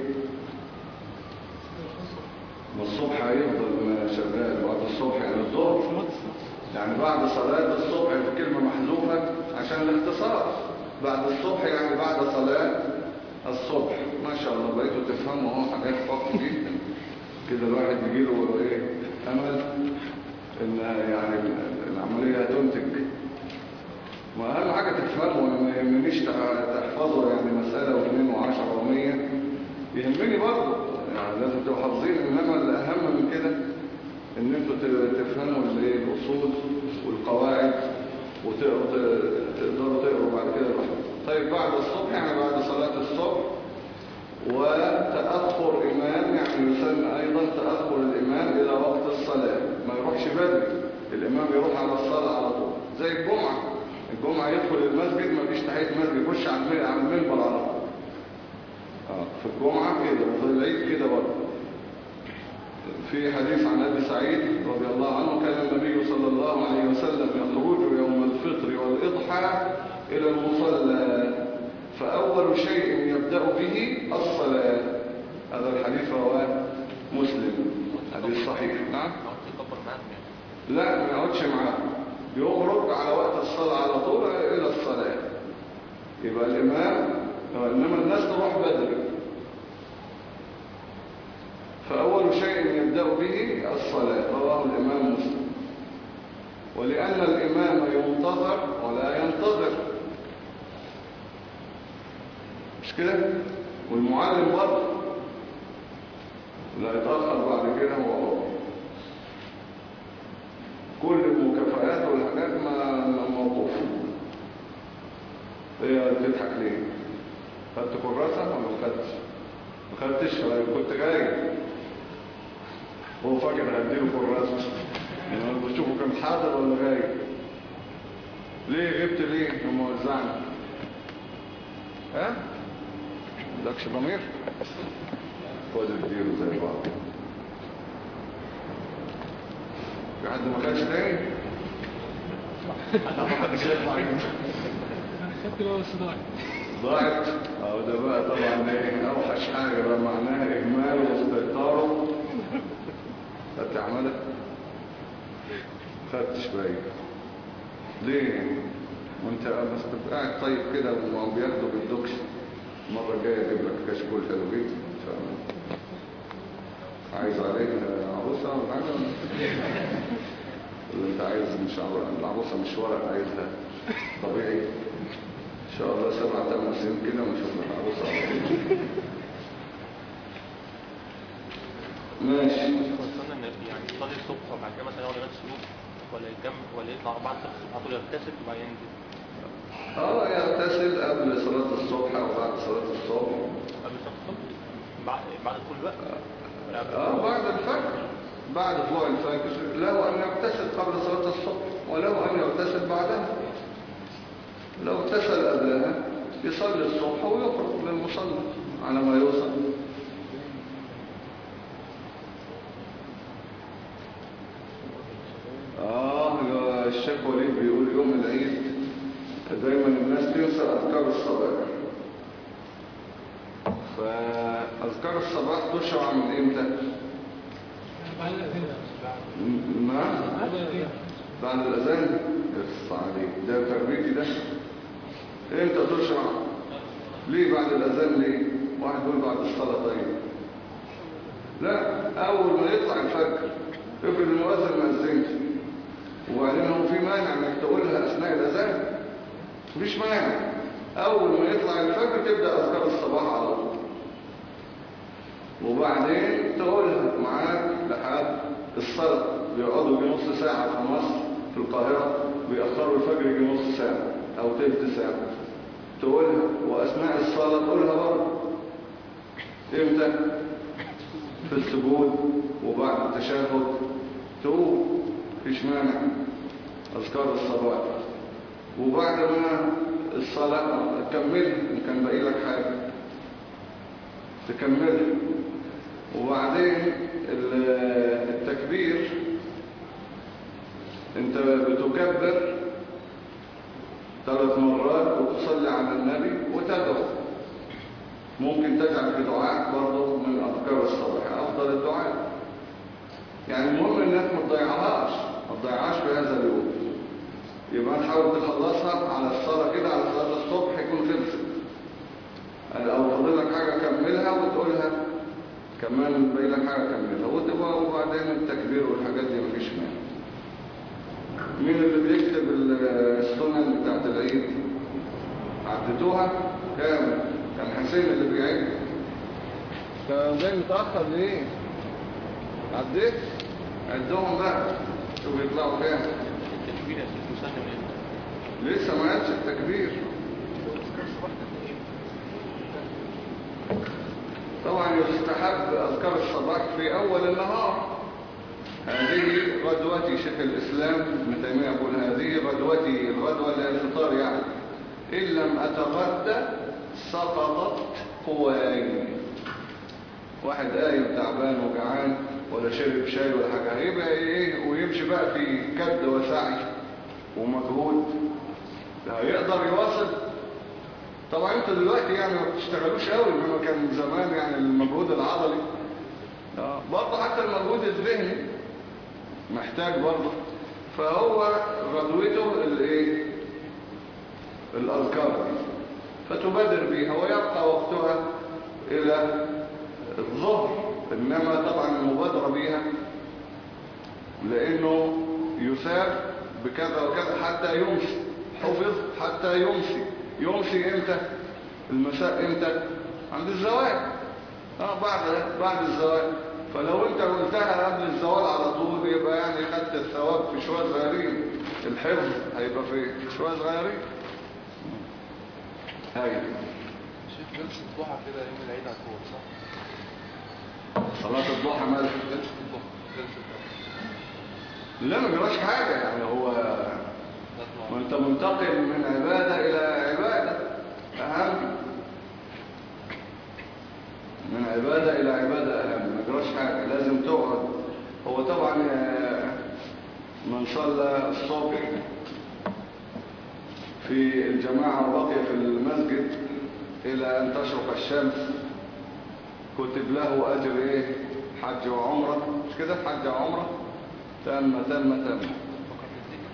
ما الصبح هيفضل شغال. بعد الصبح يعني الظهر يعني بعد صلاة الصبح. الكلمة محذوفة عشان الاختصار. بعد الصبح يعني بعد صلاة الصبح. ما شاء الله بقيتوا تفهموا اهو حاجات فقط جدا كده. الواحد بيجيله ايه امل ان يعني العملية تنتج. ما اهم حاجة تفهموا. ما يهمنيش تحفظوا يعني مسألة واثنين وعشرة ومية. يهمني برضه يعني لازم تبقوا حافظين. انما الاهم من كده ان انتوا تفهموا الاصول والقواعد وتقدروا تقروا بعد كده لوحدكم. طيب بعد الصبح يعني بعد صلاة الصبح. وتأخر إمام يعني يسمى أيضا تأخر الإمام إلى وقت الصلاة. ما يروحش بدري. الإمام يروح على الصلاة على طول زي الجمعة. الجمعة يدخل المسجد ما فيش تحية مسجد يخش على المنبر على طول. آه في الجمعة كده وفي العيد كده برضه. في حديث عن أبي سعيد رضي الله عنه كان النبي صلى الله عليه وسلم يخرج يوم الفطر والإضحى إلى المصلى فأول شيء يبدأ به الصلاة. هذا الحديث رواه مسلم، حديث صحيح. نعم. لا ما يقعدش معاه، يخرج على وقت الصلاة على طول إلى الصلاة. يبقى الإمام، إنما الناس تروح بدري. فأول شيء يبدأ به الصلاة، رواه الإمام مسلم. ولأن الإمام ينتظر ولا ينتظر، مش كده؟ والمعلم برضه لا يتأخر بعد كده. هو كل المكافآت والحاجات ما موقوفة. هي بتضحك ليه؟ خدت كراسة ولا ما خدتش؟ ما خدتش، كنت جاي هو فاكر هديله كراسة. انا بشوفه كان حاضر ولا جاي. ليه غبت ليه؟ هم وزعني. ها؟ مالكش ضمير؟ خد اديله زي بعض. في حد ما خدش تاني؟ حد شايف معاك؟ انا خدت بقى بس ضاعت. ضاعت؟ اه ده بقى طبعا ايه اوحش حاجه بقى، معناها اهمال واستهتار. خدت عملك؟ خدتش باين. ليه؟ وانت بس تبقى قاعد طيب كده وما بياخدوا بالدكش. المره الجايه اجيب لك كشكول حلو جدا ان شاء الله. عايز عليك عروسه ولا حاجه؟ ولا انت عايز مش العروسه مش ورق، عايزها طبيعي؟ ان شاء الله سبعة ثمان سنين كده ونشوف لك عروسه. ماشي. وصلنا ان يعني يصلي الصبح وبعد كده مثلا يقعد لغايه الشروق، ولا يكمل ولا يطلع بعد صلاه الصبح على طول يغتسل وبعدين ينزل؟ اه يغتسل قبل صلاه الصبح او بعد صلاه الصبح. قبل صلاه الصبح؟ بعد بعد دخول الوقت؟ اه بعد الفجر، بعد طلوع الفجر له ان يغتسل قبل صلاه الصبح وله ان يغتسل بعدها. لو اغتسل قبلها يصلي الصبح ويخرج للمصلى على ما يوصل. اه الشيخ وليد بيقول يوم العيد دايما الناس تنسى اذكار الصباح. فاذكار الصباح تشرع من امتى؟ بعد الاذان. نعم بعد الاذان. بعد الاذان. يخص عليك ده تربيتي ده. امتى تشرع؟ ليه بعد الاذان؟ ليه واحد يقول بعد الصلاه؟ طيب لا، اول ما يطلع الفجر. افرض المؤذن ما اذنش وبعدين هو في مانع انك تقولها اثناء الاذان؟ مفيش مانع. اول ما يطلع الفجر تبدا اذكار الصباح على طول، وبعدين تقولها معاك لحد الصلاه. بيقعدوا يجي نص ساعه في مصر في القاهره بيأخروا الفجر يجي نص ساعه او تلت ساعه. تقولها واثناء الصلاه تقولها برضه. امتى؟ في السجود وبعد التشهد تقول، مفيش مانع اذكار الصباح. وبعد ما الصلاه تكملها ان كان باقي لك حاجه تكملها. وبعدين التكبير انت بتكبر ثلاث مرات وتصلي على النبي وتدعو. ممكن تجعل في دعاء برضه من اذكار الصباح افضل الدعاء. يعني المهم انك ما تضيعهاش ما تضيعهاش في هذا اليوم. يبقى تحاول تخلصها على الصلاه كده، على صلاه الصبح يكون خلصت. او فاضل لك حاجه كملها وتقولها كمان، باقي لك حاجه كملها. وبعدين التكبير والحاجات دي مفيش مانع. مين اللي بيكتب السنن بتاعت العيد؟ عدتوها كام؟ كان حسين اللي بيعد. كان جاي متاخر ليه؟ عديت؟ عدهم بقى شوف يطلعوا كام. التكبير يا سيدي مسلم امتى؟ لسه ما عادش التكبير. طبعا يستحب اذكار الصباح في اول النهار. هذه غدوتي، شيخ الاسلام ابن تيميه يقول هذه غدوتي، الغدوه اللي هي الفطار يعني. ان لم اتغدى سقطت قواي. واحد قايم تعبان وجعان ولا شرب شاي ولا حاجة، هيبقى ايه ويمشي بقى في كد وسعي ومجهود، هيقدر يواصل؟ طبعا انتوا دلوقتي يعني ما بتشتغلوش قوي، انما كان زمان يعني المجهود العضلي اه برضه، حتى المجهود الذهني محتاج برضه. فهو غدوته الايه الاذكار دي، فتبادر بيها ويبقى وقتها الى الظهر. انما طبعا المبادرة بيها لانه يثاب بكذا وكذا حتى يمسي، حفظ حتى يمسي. يمسي امتى؟ المساء امتى؟ عند الزوال، اه بعد بعد الزوال. فلو انت قلتها قبل الزوال على طول يبقى يعني خدت الثواب في شوية صغيرين، الحفظ هيبقى في شوية صغيرين. هاي شيخ جلسة الضحى كده يوم العيد هتكون صح؟ صلاة الضحى مالك؟ جلسة الضحى جلسة الضحى لا ما جراش حاجة يعني، هو نطلع وانت منتقل من عبادة الى عبادة اهم، من عبادة الى عبادة اهم، ما جراش حاجة، لازم تقعد. هو طبعا آه، من صلى الصبح في الجماعة وبقي في المسجد الى ان تشرق الشمس كتب له اجر ايه؟ حج وعمرة، مش كده؟ حج وعمرة تم تم تم. فقط الذكر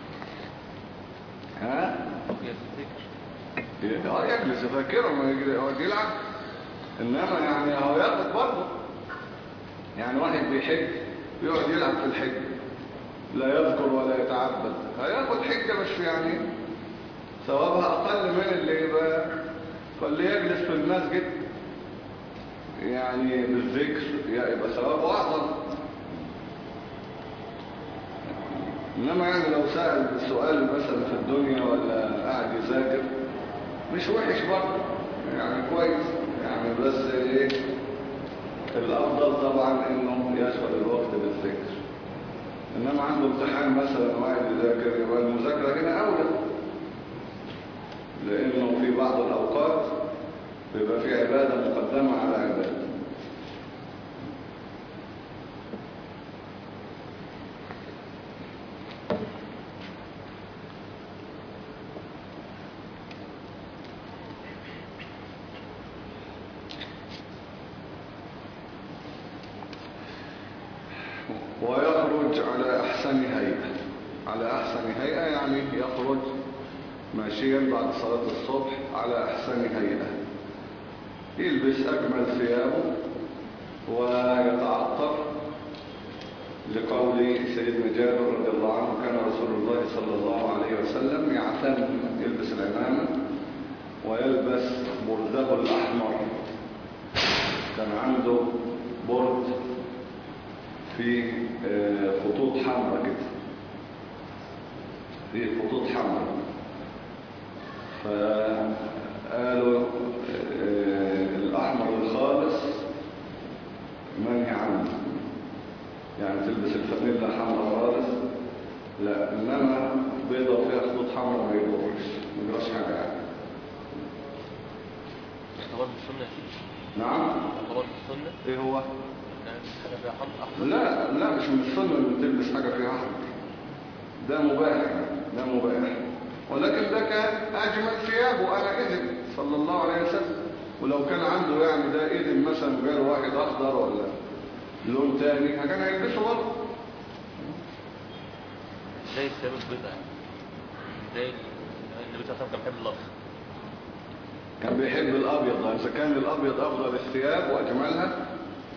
ها؟ بقية الذكر اه يجلس يفكره ما يجري هو يلعب، انما يعني هو ياخد برضه. يعني واحد بيحج يقعد يلعب في الحج لا يذكر ولا يتعبد، هياخد حجة بس يعني ثوابها اقل من اللي يبقى. فاللي يجلس في المسجد يعني بالذكر يبقى ثوابه اعظم. انما يعني لو سأل سؤال مثلا في الدنيا ولا قاعد يذاكر مش وحش برضه يعني كويس يعني، بس ايه الافضل طبعا انه يشغل الوقت بالذكر. انما عنده امتحان مثلا وقاعد يذاكر يبقى المذاكره هنا اولى، لانه في بعض الاوقات بيبقى في عباده مقدمه على عباده. ويخرج على أحسن هيئة. على أحسن هيئة يعني يخرج ماشيا بعد صلاة الصبح على أحسن هيئة، يلبس أجمل ثيابه ويتعطر، لقول سيدنا جابر رضي الله عنه كان رسول الله صلى الله عليه وسلم يعتم، يلبس العمامة ويلبس برده الأحمر. كان عنده برد في خطوط حمراء كده، في خطوط حمراء، فقالوا الأحمر الخالص منهي عنه، يعني تلبس الفانيلا حمراء خالص لا، إنما بيضة وفيها خطوط حمراء ما يضرش، ما يجراش حاجة يعني. يعتبر بالسنة نعم. يعتبر بالسنة ايه هو؟ يعني حاجة فيها حمر أحمر. لا لا مش من السنة ان تلبس حاجة فيها احمر، ده مباح يعني، ده مباح، ولكن ده كان اجمل ثيابه انا اذن صلى الله عليه وسلم. ولو كان عنده يعني ده اذن مثلا جاله واحد اخضر ولا لون تاني كان هيلبسه برضه. زي الثياب البيضاء يعني، زي النبي صلى الله عليه وسلم كان بيحب الأبيض. كان بيحب الابيض، اذا كان الابيض افضل الثياب واجملها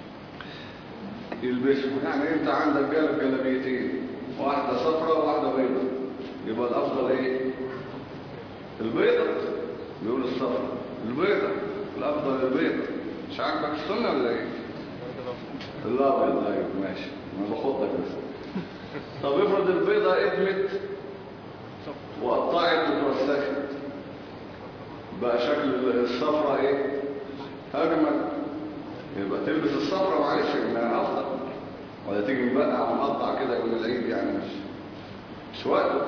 يلبسه. يعني انت عندك جلب جلبيتين، واحدة صفراء وواحدة بيضاء، يبقى الافضل ايه؟ البيضاء. بيقول الصفراء البيضاء، الافضل البيضاء. مش عاجبك السنة ولا ايه؟ الابيض. طيب ماشي، ما باخدك بس. طب افرض البيضاء ادمت وقطعت وتوسخت، بقى شكل الصفراء ايه؟ اجمل، يبقى تلبس الصفراء معلش انها افضل، ولا تيجي مبقع ومقطع كده يوم العيد يعني مش مش وقته.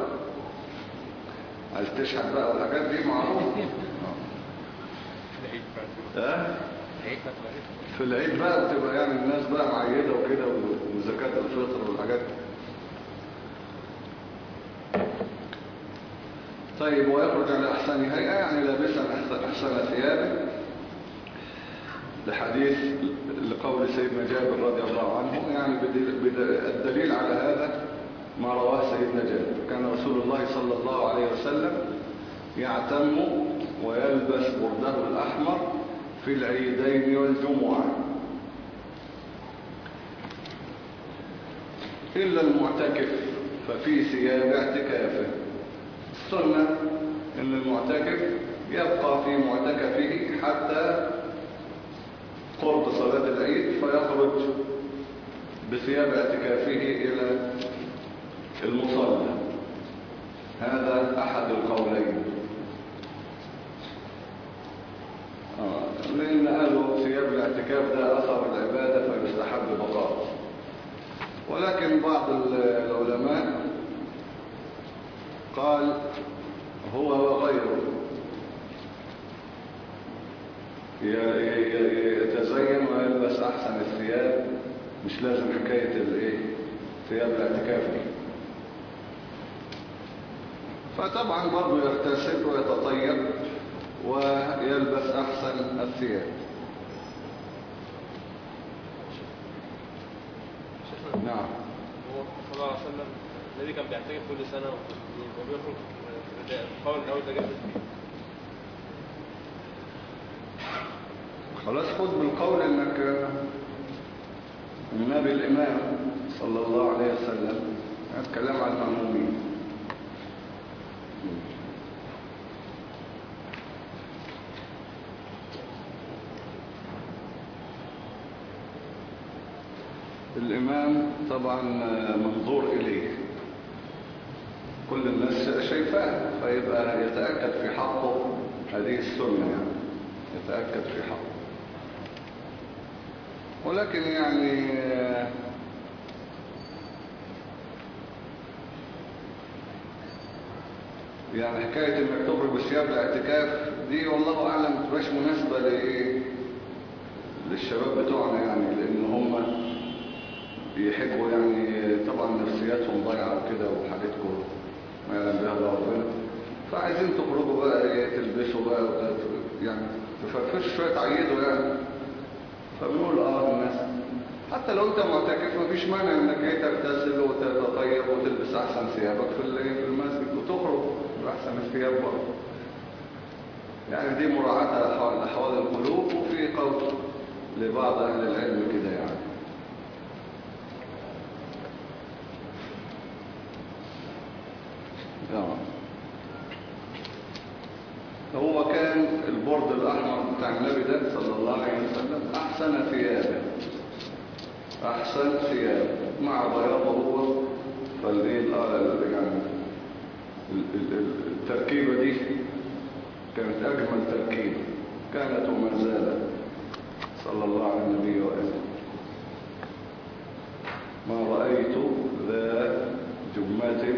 عايز تشحت بقى والحاجات دي معروفه. ها في العيد بقى بتبقى يعني الناس بقى معيدة وكده وزكاة الفطر والحاجات دي. طيب ويخرج على أحسن هيئة يعني لابسا أحسن ثيابه، لحديث لقول سيدنا جابر رضي الله عنه. يعني الدليل على هذا ما رواه سيدنا جابر، كان رسول الله صلى الله عليه وسلم يعتم ويلبس برده الأحمر في العيدين والجمعة، إلا المعتكف ففي ثياب اعتكافه. السنة إن المعتكف يبقى في معتكفه حتى قرب صلاة العيد فيخرج بثياب اعتكافه إلى المصلى. هذا أحد القولين، آه. لأن قالوا ثياب الاعتكاف ده أثر العبادة فيستحب بقاء، ولكن بعض العلماء قال هو وغيره يتزين ويلبس أحسن الثياب، مش لازم حكاية الايه ثياب الاعتكاف دي. فطبعا برضه يغتسل ويتطيب ويلبس أحسن الثياب. نعم. هو صلى الله عليه وسلم النبي كان بيعتكف كل سنة وبيخرج في رداء، القول الأول ده جاب فيه. خلاص خد بالقول انك النبي الامام صلى الله عليه وسلم الكلام عن المأمومين. الامام طبعا منظور اليه، كل الناس شايفاه، فيبقى يتأكد في حقه هذه السنة، يعني يتأكد في حقه. ولكن يعني يعني حكاية انك تخرج بثياب الاعتكاف دي والله اعلم ما تبقاش مناسبة لايه للشباب بتوعنا، يعني لان هم بيحبوا يعني طبعا نفسياتهم ضايعة وكده وحاجتكم ما يعلم بها الله ربنا، فعايزين تخرجوا بقى ايه تلبسوا بقى يعني تفرفشوا شوية تعيدوا يعني. فبنقول اه الناس حتى لو انت معتكف مفيش مانع انك ايه تغتسل وتتطيب وتلبس احسن ثيابك في في المسجد وتخرج باحسن الثياب برضه. يعني دي مراعاة لأحوال القلوب، وفي قول لبعض اهل العلم كده يعني. هو كان البرد الأحمر بتاع النبي ده صلى الله عليه وسلم أحسن ثيابه، أحسن ثيابه مع بياضه هو. فالإيه يعني التركيبة دي كانت أجمل تركيبة كانت وما زالت صلى الله على النبي وآله. ما رأيت ذا جمة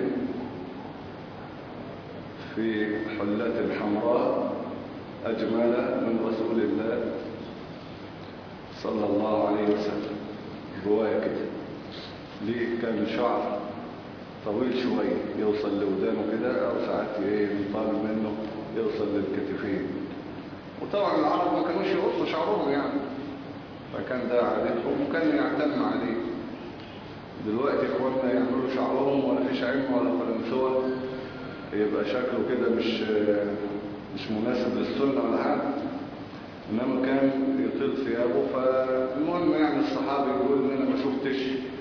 في حلة حمراء أجمل من رسول الله صلى الله عليه وسلم. رواية كده ليه كان شعر طويل شوية يوصل لودانه كده، أو ساعات ايه ينطال منه يوصل للكتفين. وطبعا العرب ما كانوش يقصوا شعرهم يعني، فكان ده عادتهم وكان يعتم عليه. دلوقتي اخواننا يعملوا شعرهم ولا فيش علم ولا فرنسوة، يبقى شكله كده مش مش مناسب للسنة ولا حاجة، انما كان يطيل ثيابه. فالمهم يعني الصحابي يقول ان انا ما شفتش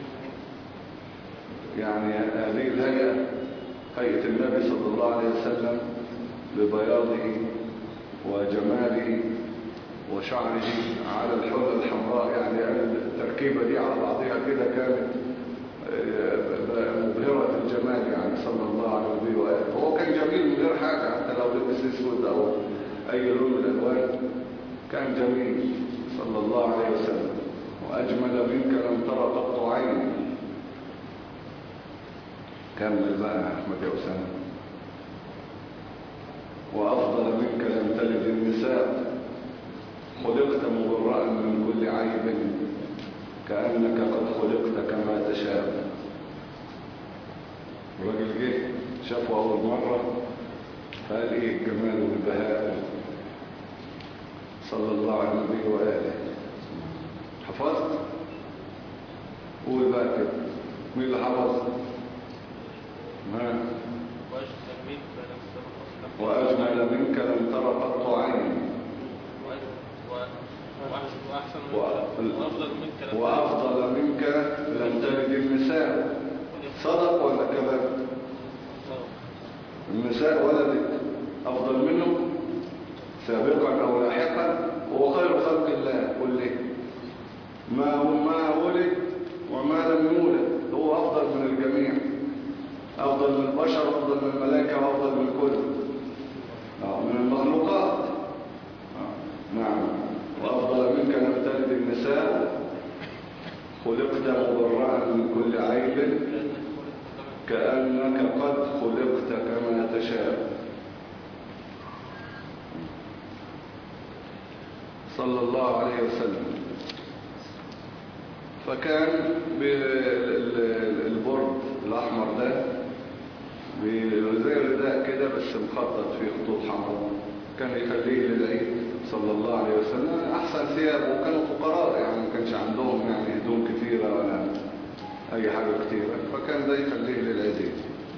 يعني هذه الهيئة، هيئة النبي صلى الله عليه وسلم ببياضه وجماله وشعره على الحلة الحمراء. يعني التركيبة دي على بعضها كده كانت مبهرة الجمال يعني صلى الله عليه وسلم. هو كان جميل من غير حاجة، حتى لو لبس اسود او اي لون من الالوان كان جميل صلى الله عليه وسلم. واجمل منك لم ترى قط عيني. كمل بقى يا احمد يا اسامه. وافضل منك لم تلد النساء. خد خلقت مبرأ من كل عيب كأنك قد خلقت كما تشاء. الراجل جه شافه أول مرة فقال إيه الجمال والبهاء صلى الله عليه النبي وآله. حفظت؟ قول بقى كده، مين اللي حفظ؟ ها؟ وأجمل منك لم تر قط عين وأفضل منك وأفضل منك لم تلد النساء. صدق ولا كذب؟ النساء ولدت أفضل منه سابقا أو لاحقا، هو خير خلق الله كله، ما ما ولد وما لم يولد، هو أفضل من الجميع، أفضل من البشر، أفضل من الملائكة، وأفضل من كل من المخلوقات. نعم. وأفضل منك لم تلد النساء خلقت مبرأ من كل عيب كأنك قد خلقت كما تشاء. صلى الله عليه وسلم. فكان بالبرد الأحمر ده زي الرداء كده بس مخطط فيه خطوط حمراء، كان يخليه للعيد صلى الله عليه وسلم. أحسن ثياب، وكانوا فقراء يعني ما كانش عندهم يعني هدوم كثيرة ولا أي حاجة كثيرة، فكان ده يخليه للعيد.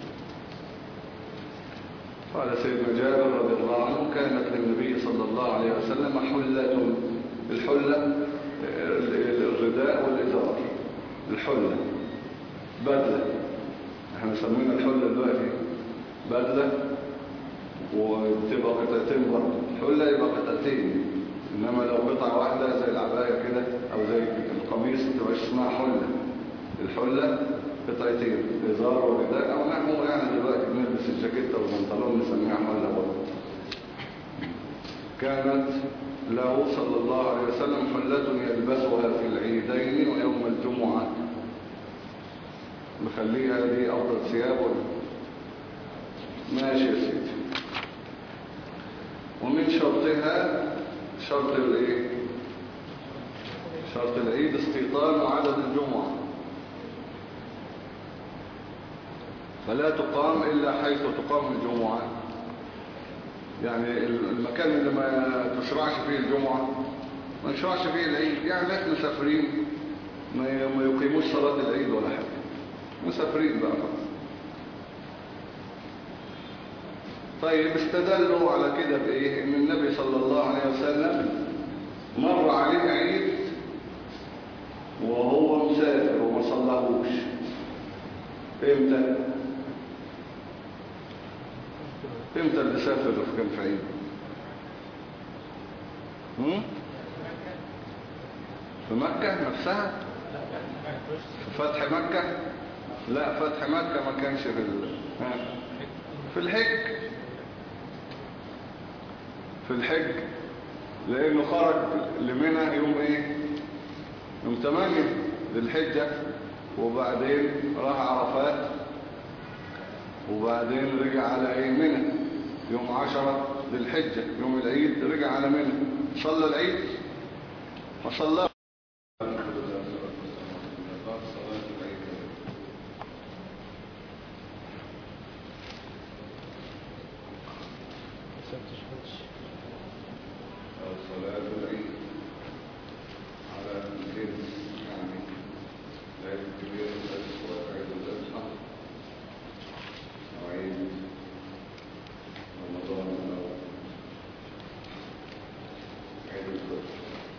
قال سيدنا جابر رضي الله عنه كانت للنبي صلى الله عليه وسلم حلة. الحلة الرداء والإزار، الحلة بدلة، احنا سمينا الحلة دلوقتي بدلة، وتبقى قطعتين برضه. الحلة يبقى قطعتين، انما لو قطعة واحدة زي العباية كده او زي القميص تبقى اسمها حلة. الحلة قطعتين، إزار ورداء، او نحن يعني دلوقتي بنلبس الجاكيتة والبنطلون نسميها حلة برضه. كانت له صلى الله عليه وسلم حلة يلبسها في العيدين ويوم الجمعة. مخليها دي أفضل ثيابه. ماشي يا سيدي. ومن شرطها شرط الايه؟ شرط العيد استيطان عدد الجمعة، فلا تقام إلا حيث تقام الجمعة. يعني المكان اللي ما تشرعش فيه الجمعة ما يشرعش فيه العيد. يعني ناس مسافرين ما يقيموش صلاة العيد ولا حاجة، مسافرين بقى خلاص. طيب استدلوا على كده بإيه؟ إن النبي صلى الله عليه وسلم مر عليه عيد وهو مسافر وما صلاهوش. امتى؟ امتى اللي سافر كان في عيد؟ هم؟ في مكة نفسها؟ في فتح مكة؟ لا، فتح مكة ما كانش في ال... في الحج. في الحج لأنه خرج لمنى يوم ايه؟ يوم ثمانية للحجة، وبعدين راح عرفات، وبعدين رجع على ايه؟ منى يوم عشرة للحجة يوم العيد، رجع على منى صلى العيد وصلى. صلاة العيد على الجنس، يعني العيد الكبير وعيد الأضحى وعيد رمضان أو عيد الفطر،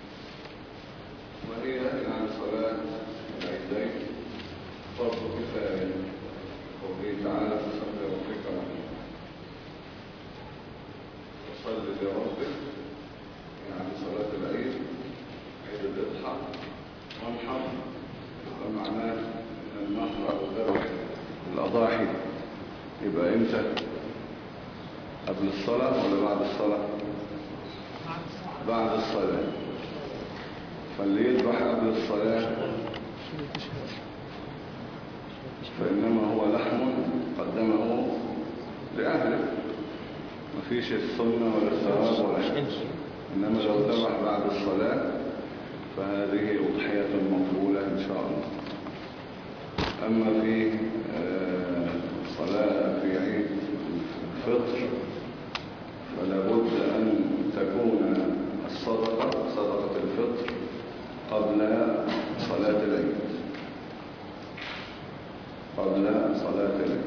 وهي يعني صلاة العيدين فرض كفاية. قوله تعالى فصل لربك وصل لربك، يعني صلاة العيد عيد الأضحى والنحر، ومعناه النحر أو ذبح الأضاحي يبقى امتى؟ قبل الصلاة ولا بعد الصلاة؟ بعد الصلاة. فاللي يذبح قبل الصلاة فإنما هو لحم قدمه لأهله، مفيش السنة ولا الثواب ولا شيء. إنما لو ذبح بعد الصلاة فهذه أضحية مقبولة إن شاء الله. أما في آه، صلاة في عيد الفطر فلا بد أن تكون الصدقة صدقة الفطر قبل صلاة العيد قبل صلاة العيد.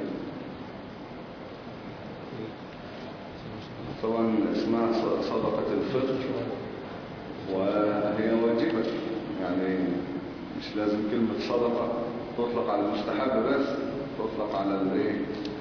طبعا اسمها صدقة الفطر وهي واجبة، يعني مش لازم كلمة صدقة تطلق على المستحب بس، تطلق على الايه